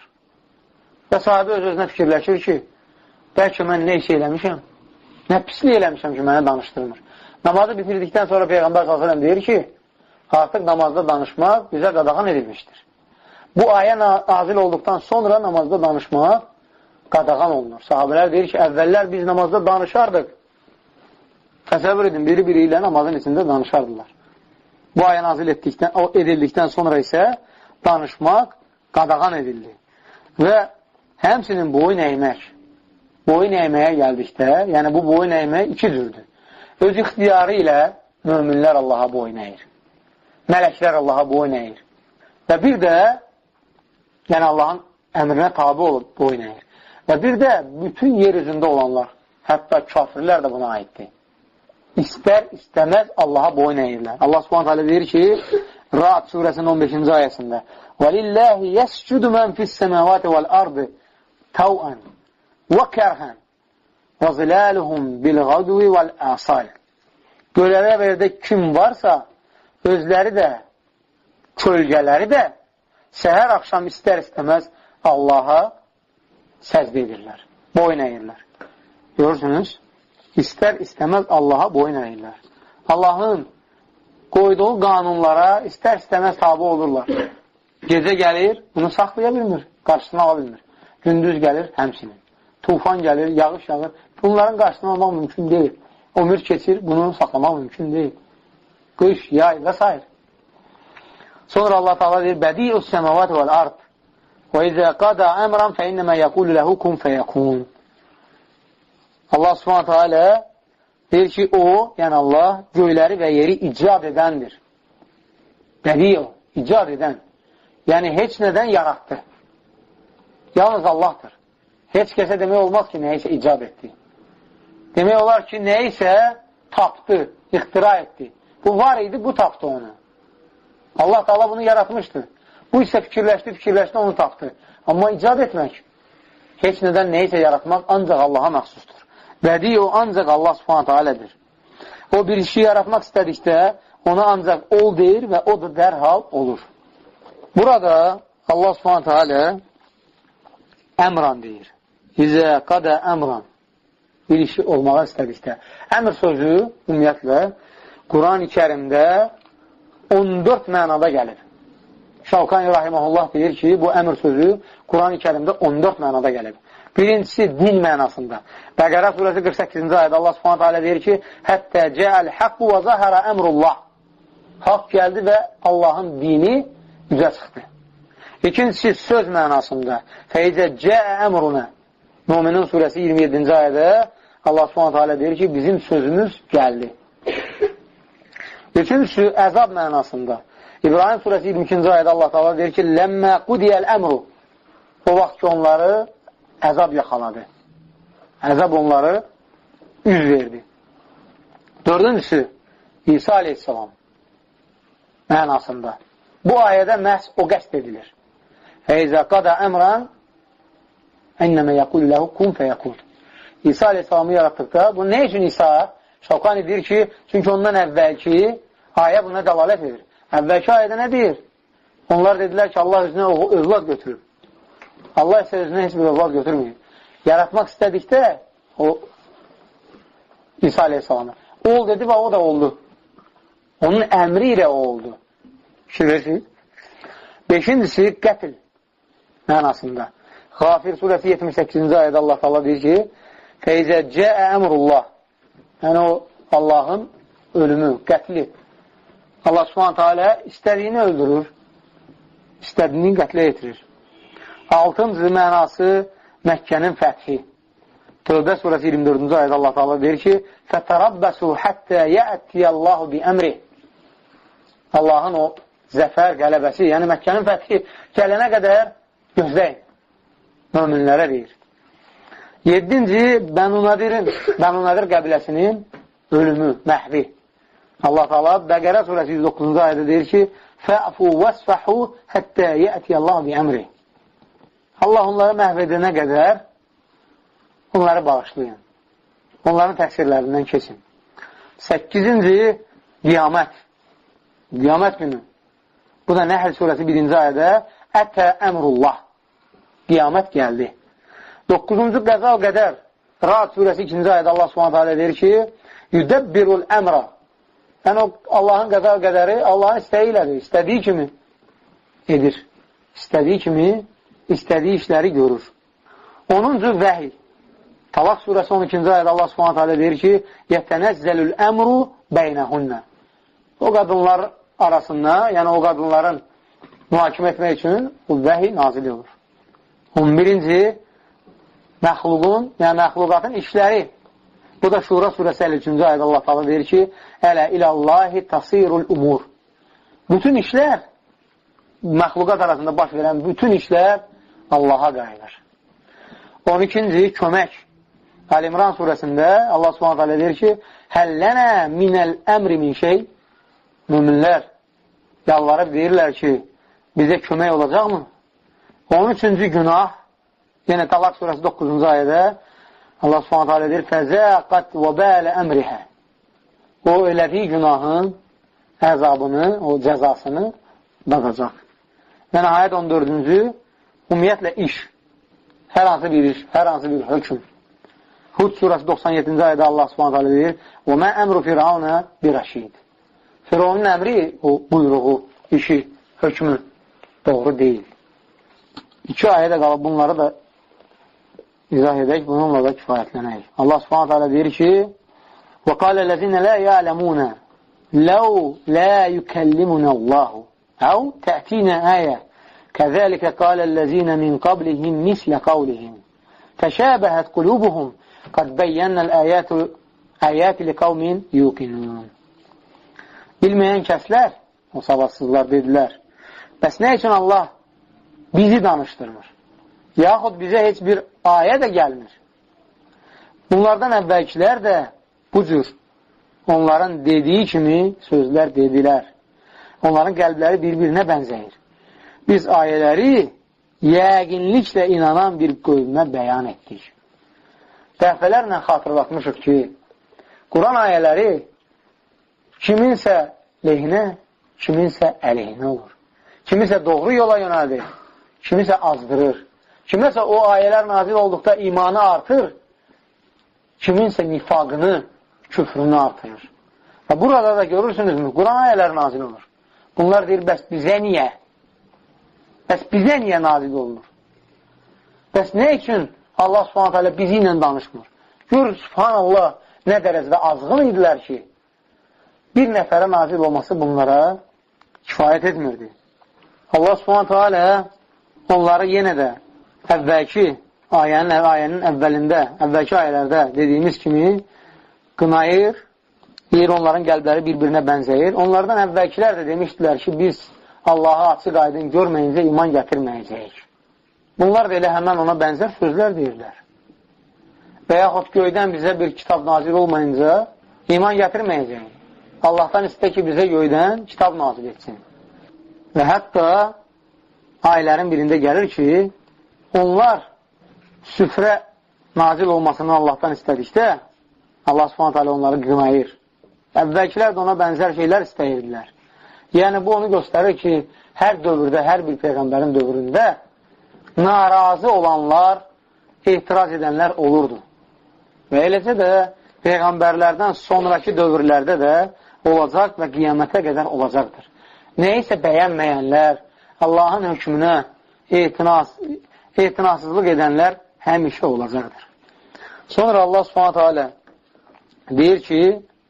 Və sahabə öz-özünə fikirləşir ki, bəlkə mən nə iş eləmişəm, nə pislik eləmişəm ki, mənə danışdırmır. Namazı bitirdikdən sonra Peyğəmbər sallallahu əleyhi və səlləm deyir ki, artıq namazda danışmaq bizə qadağan edilmişdir. Bu ayə nazil olduqdan sonra namazda danışmaq qadağan olunur. Sahabələr deyir ki, əvvəllər biz namazda danışardıq. Təsəvvür edin, biri-biri ilə namazın içində danışardılar. Bu ayə nazil etdikdən, edildikdən sonra isə danışmaq qadağan edildi. Və həmsinin boyun əymək, boyun əyməyə gəldikdə, yəni bu boyun əymək iki cürdür. Öz ixtiyarı ilə möminlər Allaha boyun əyir. Mələklər Allaha boyun əyir. Və bir də, yəni Allahın əmrinə tabi olub boyun əyir. Və bir də bütün yer üzündə olanlar, hətta kafirlər də buna aiddir. İstər, istəməz Allaha boyun əyirlər. Allah subhanahu teala deyir ki, Ra'd surəsinin on beşinci ayəsində وَلِلَّهِ يَسْجُدُ مَنْ فِي السَّمَوَاتِ وَالْأَرْضِ تَوْءًا وَكَرْهًا وَظِلَالُهُمْ بِالْغَدُوِ وَالْآصَالِ. Gölərə verdə kim varsa, özləri də, kölgələri də səhər axşam istər istəməz Allaha səcdə edirlər, boyun əyirlər. Görürsünüz, istər istəməz Allaha boyun əyirlər. Allahın qoyduğu qanunlara istər istəməz tabi olurlar. Gecə gəlir, bunu saxlaya bilmir, qarşısını ala bilmir. Gündüz gəlir, həmsinin. Tufan gəlir, yağış yağır. Bunların qarşısını almaq mümkün deyil. Ömür keçir, bunu saxlamaq mümkün deyil. Qış, yay və s. Sonra Allah Teala deyir, Bədi'us səməvat vəl-ard və izə qada əmran fə innəmə yəqulu ləhu kun fəyəkun. Allah Subhanahu Teala deyir ki, o, yəni Allah, göyləri və yeri icad edəndir. Bədi' o, icad edən. Yəni, heç nədən yaratdı. Yalnız Allahdır. Heç kəsə demək olmaz ki, nəyisə icad etdi. Demək olar ki, nəyisə tapdı, ixtira etdi. Bu var idi, bu tapdı onu. Allah Teala bunu yaratmışdı. Bu isə fikirləşdi, fikirləşdi, onu tapdı. Amma icad etmək, heç nədən nəyisə yaratmaq ancaq Allaha məxsusdur. Bədi' o, ancaq Allah Subhanahu Teala'dır. O bir işi yaratmaq istədikdə, ona ancaq ol deyir və o da dərhal olur. Burada Allah Subhanahu Teala əmran deyir. İzə qadə əmran. Bir işi olmağa istədikdə. Əmr sözü, ümumiyyətlə, Quran-ı Kərimdə on dörd mənada gəlir. Şavkani Rahiməhullah deyir ki, bu əmr sözü Quran-ı Kərimdə on dörd mənada gəlir. Birincisi, din mənasında. Bəqərə surəsi qırx səkkizinci ayədə Allah Subhanahu Teala deyir ki, həttə cəəl haqqu və zəhərə əmrullah. Haqq gəldi və Allahın dini üzə çıxdı. İkincisi, söz mənasında. Fəizə cəə əmruna. Müminin surəsi iyirmi yeddinci ayədə Allah Subhanahu Teala deyir ki, bizim sözümüz gəldi. Üçüncüsü, əzab mənasında. İbrahim surəsi iyirmi ikinci ayədə Allah Teala deyir ki, ləmmə qudiyəl əmru. O vaxt ki, onları əzab yaxaladı. Əzab onları üz verdi. Dördüncüsü, İsa aleyhissalam mənasında. Bu ayədə məhz o qəst edilir. Fəizə qadə əmran ennəmə yəqul ləhu kun fəyəkun. İsa aleyhissalamı yaratdıqda, bu nə üçün İsa? Şavqani deyir ki, çünki ondan əvvəlki ayə buna dəlalət edir. Əvvəlki ayədə nə deyir? Onlar dedilər ki, Allah özünə övlad götürür. Allah isə özünə heç bir övlad götürməyir. Yaratmaq istədikdə o İsa aleyhissalamı ol dedi və o da oldu. Onun əmri ilə o oldu. Şübhəsiz. Beşincisi, qətl mənasında. Xafir surəsi yetmiş səkkizinci ayədə Allah Teala deyir ki, fəizə cəə əmrullah. Yəni o Allahın ölümü, qətli. Allah Subhanahu Teala istədiyini öldürür, istədiyini qətlə yetirir. Altıncı mənası Məkkənin fəthi. Tövbə surəsi iyirmi dördüncü ayədə Allah Teala deyir ki, فَتَرَبَّسُوا حَتَّى يَأْتِيَ اللّٰهُ بِأَمْرِ. Allahın o zəfər, qələbəsi, yəni Məkkənin fəthi gələnə qədər gözləyin. Möminlərə deyir. Yedinci, Bənu Nadirin, Bənu Nadir qəbiləsinin ölümü, məhvi. Allah Teala Bəqərə surəsi yüz doqquzuncu ayədə deyir ki, فَأْفُوا وَاسْفَحُوا حَتَّى يَأْتِيَ اللّٰهُ بِأَمْرِ. Allah onları məhv edənə qədər onları bağışlayın. Onların təqsirlərindən kesin. Səkkizinci, qiyamət. Qiyamət günü. Bu da Nəhl surəsi birinci ayədə Ətə əmrullah. Qiyamət gəldi. Doqquzuncu, qəza o qədər. Ra'd surəsi ikinci ayədə Allah subhanət hələ deyir ki, Yüdəbbirul əmra. Yəni, Allahın qəza o qədəri Allahın istəyi ilədir. İstədiyi kimi edir. İstədiyi kimi istədiyi işləri görür. onuncu vəhiy. Talaq surəsi on ikinci ayədə Allah subhanət hələ deyir ki, Yətənəzzəlül əmru bəynəhunnə. O qadınlar arasında, yəni o qadınların mühakimə etmək üçün bu vəhiy nazil olur. on birinci məxluqun, yəni məxluqatın işləri. Bu da Şura surəsi əlli üçüncü ayədə Allah Teala deyir ki, Ələ iləllahi tasirul umur. Bütün işlər, məxluqat arasında baş verən bütün işlər Allaha qayıdır. on ikinci kömək. Əl-İmran surəsində Allah subhanət hələ deyir ki, Həllənə minəl əmri min şey. Müminlər yalvarıb deyirlər ki, bizə kömək olacaqmı? on üçüncü günah, yenə Talaq surəsi doqquzuncu ayədə Allah subhanət hələ deyir, Fəzəqət və bələ əmrihə. O elədiyi günahın əzabını, o cəzasını dadacaq. Və nəhayət on dördüncü ümumiyyətlə iş. Hər hansı bir iş, hər hansı bir hökm. Hud surəsi doxsan yeddinci ayədə Allah subhanət hələ deyir, Və mə əmru firavnə bir əşid. Firavunun əmri, o buyruğu, işi, hökmü doğru deyil. İki ayədə qalıb bunları da izah edək, bununla da kifayətlənək. Allah subhanət hələ deyir ki, وَقَالَ الَّذِينَ لَا يَعْلَمُونَ لَوْ لَا يُكَلِّمُنَ اللّٰهُ اَوْ تَأْتِينَ آيَةً كَذَلِكَ قَالَ الَّذِينَ مِنْ قَبْلِهِمْ مِثْلَ قَوْلِهِمْ تَشَابَهَتْ قُلُوبُهُمْ قَدْ بَيَّنَّ الْآيَاتِ آيَاتِ لِقَوْمٍ يُوقِنُونَ. Bilməyən kəslər, o savadsızlar dedilər, bəs nə üçün Allah bizi danışdırmır? Yaxud bizə heç bir ayə də gəlmir. Bunlardan əvvəlkilər də bu cür onların dediyi kimi sözlər dedilər. Onların qəlbləri bir-birinə bənzəyir. Biz ayələri yəqinliklə inanan bir qövmə bəyan etdik. Dəfələrlə xatırlatmışıq ki, Quran ayələri kiminsə lehinə, kiminsə əleyhinə olur. Kiminsə doğru yola yönəldir, kiminsə azdırır. Kiminsə o ayələr nazil olduqda imanı artır, kiminsə nifaqını, küfrünü artırır. Və burada da görürsünüzmü, Quran ayələri nazil olur. Bunlar deyir, bəs bizə niyə? Bəs bizə niyə nazil olunur? Bəs nə üçün Allah subhanət hələ bizi ilə danışmır? Gör, subhanallah, nə dərəcədə azğın idilər ki, bir nəfərə nazil olması bunlara kifayət etmirdi. Allah subhanət hələ onları yenə də əvvəlki ayənin, ayənin əvvəlində, əvvəlki ayələrdə dediyimiz kimi qınayır, deyir onların qəlbləri bir-birinə bənzəyir. Onlardan əvvəlkilər də demişdilər ki, biz Allaha açıq aydın görməyincə iman gətirməyəcəyik. Bunlar da elə həmən ona bənzər sözlər deyirlər. Və yaxud göydən bizə bir kitab nazil olmayınca iman gətirməyəcəyik. Allahdan istə ki, bizə göydən kitab nazil etsin. Və hətta ayələrin birində gəlir ki, onlar süfrə nazil olmasını Allahdan istədikdə, Allah subhanət hələ onları qınayır. Əvvəlkilər də ona bənzər şeylər istəyirdilər. Yəni, bu onu göstərir ki, hər dövrdə, hər bir Peyğəmbərin dövründə narazı olanlar, etiraz edənlər olurdu. Və eləcə də Peyğəmbərlərdən sonraki dövrlərdə də olacaq və qiyamətə qədər olacaqdır. Nəyisə bəyənməyənlər, Allahın hökmünə etinaz, etinasızlıq edənlər həmişə olacaqdır. Sonra Allah subhanətə alə deyir ki,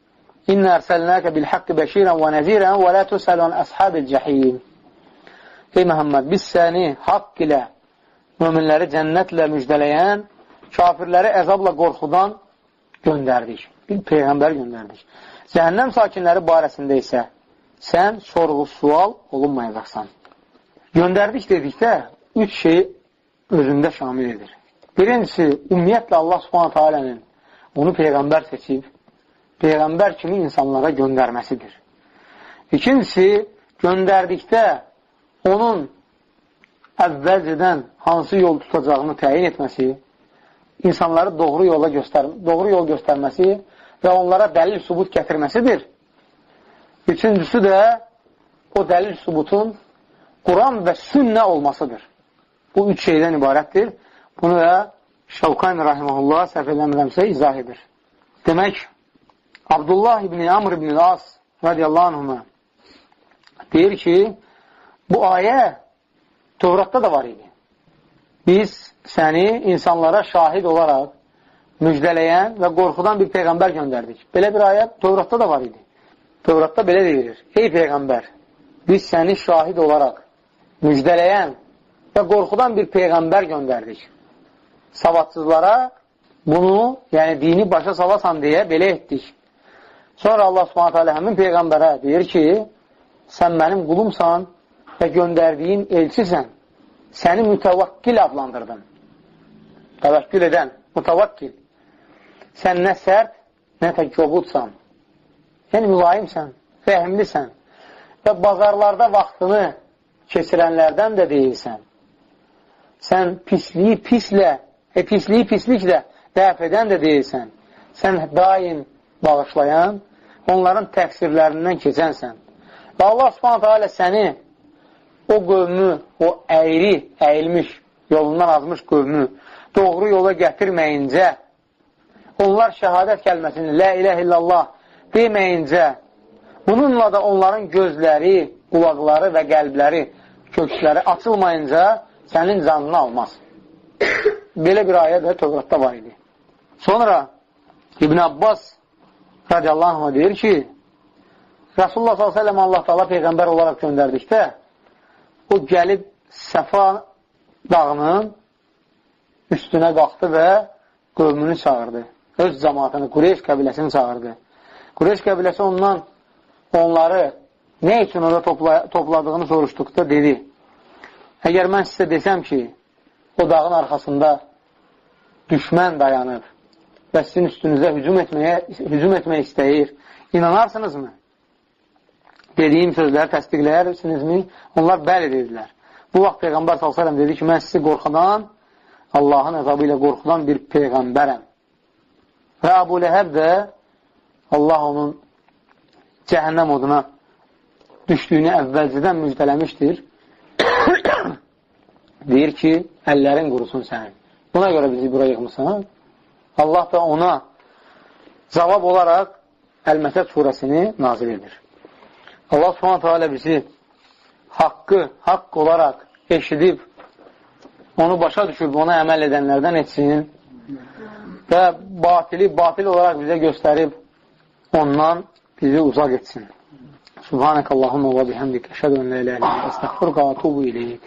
İnnə ərsəlnəkə bil haqqı bəşirən və nəzirən və lə tüsələn əshabil cəhim. ey Məhəmməd, biz səni haqq ilə möminləri cənnətlə müjdələyən, kafirləri əzabla qorxudan göndərdik. Bir Peyğəmbər göndərdik. Cəhənnəm sakinləri barəsində isə sən sorğu-sual olunmayacaqsan. Göndərdik dedikdə üç şey özündə şamil edir. Birincisi, ümumiyyətlə Allah Subhanahu Taala'nın onu Peyğəmbər seçib, Peyğəmbər kimi insanlara göndərməsidir. İkincisi, göndərdikdə onun əvvəlcədən hansı yol tutacağını təyin etməsi, insanları doğru yola göstər doğru yol göstərməsi və onlara dəlil sübut gətirməsidir. Üçüncüsü də o dəlil sübutun Quran və sünnə olmasıdır. Bu üç şeydən ibarətdir. Bunu da Şavkani Rahiməhullah səhv eləmirəmsə izah edir. Demək, Abdullah ibn Amr ibn As radiyallahu anhuma deyir ki, bu ayə Tövratda da var idi. Biz səni insanlara şahid olaraq müjdələyən və qorxudan bir Peyğəmbər göndərdik. Belə bir ayə Tövratda da var idi. Tövratda belə deyilir. Ey Peyğəmbər, biz səni şahid olaraq müjdələyən və qorxudan bir Peyğəmbər göndərdik. Savadsızlara bunu, yəni dini başa salasan deyə belə etdik. Sonra Allah Subhanahu Taala həmin Peyğəmbərə deyir ki, sən mənim qulumsan və göndərdiyin elçisən. Səni mütəvakkil adlandırdım. Təvəkkül edən, mütəvakkil. Sən nə sərt, nə də kobudsan. Yəni mülayimsən, rəhimlisən və bazarlarda vaxtını keçirənlərdən də deyilsən. Sən pisliyi pislə, e, pisliyi pisliklə dəf edən də deyilsən. Sən daim bağışlayan, onların təqsirlərindən keçənsən. Və Allah Subhanahu Taala səni o qövmü, o əyri, əyilmiş, yolundan azmış qövmü doğru yola gətirməyincə, onlar şəhadət kəlməsini, la ilahe illallah deməyincə, bununla da onların gözləri, qulaqları və qəlbləri, köksləri açılmayınca sənin canını almaz. Belə bir ayə də Tövratda var idi. Sonra İbn Abbas radiyallahu anh deyir ki, Rasulullah sallallahu aleyhi ve sellem Allah Teala Peyğəmbər olaraq göndərdikdə, o gəlib Səfa dağının üstünə qalxdı və qövmünü çağırdı. Öz cəmaatını, Qureyş qəbiləsini çağırdı. Qureyş qəbiləsi ondan onları nə üçün orada topla topladığını soruşduqda dedi, əgər mən sizə desəm ki, o dağın arxasında düşmən dayanıb və sizin üstünüzə hücum etməyə, hücum etmək istəyir, inanarsınızmı? Dediyim sözləri təsdiqləyərsinizmi? Onlar bəli dedilər. Bu vaxt Peyğəmbər sallallahu əleyhi və səlləm dedi ki, mən sizi qorxudan, Allahın əzabı ilə qorxudan bir Peyğəmbərəm. Və Əbu Ləhəb də Allah onun cəhənnəm oduna düşdüyünü əvvəlcədən müjdələmişdir. Deyir ki, əllərin qurusun sənin. Buna görə bizi bura yığmışsan. Allah da ona cavab olaraq Əl-Məsəd surəsini nazil edir. Allah Subhanahu Teala bizi haqqı haqq olaraq eşidib, onu başa düşüb, ona əməl edənlərdən etsin və batili batil olaraq bizə göstərib, ondan bizi uzaq etsin. Subhanəkallahumma və bihamdik, əşhədu ən la ilahə illə əntə, əstəğfiruka və etûbu ileyk.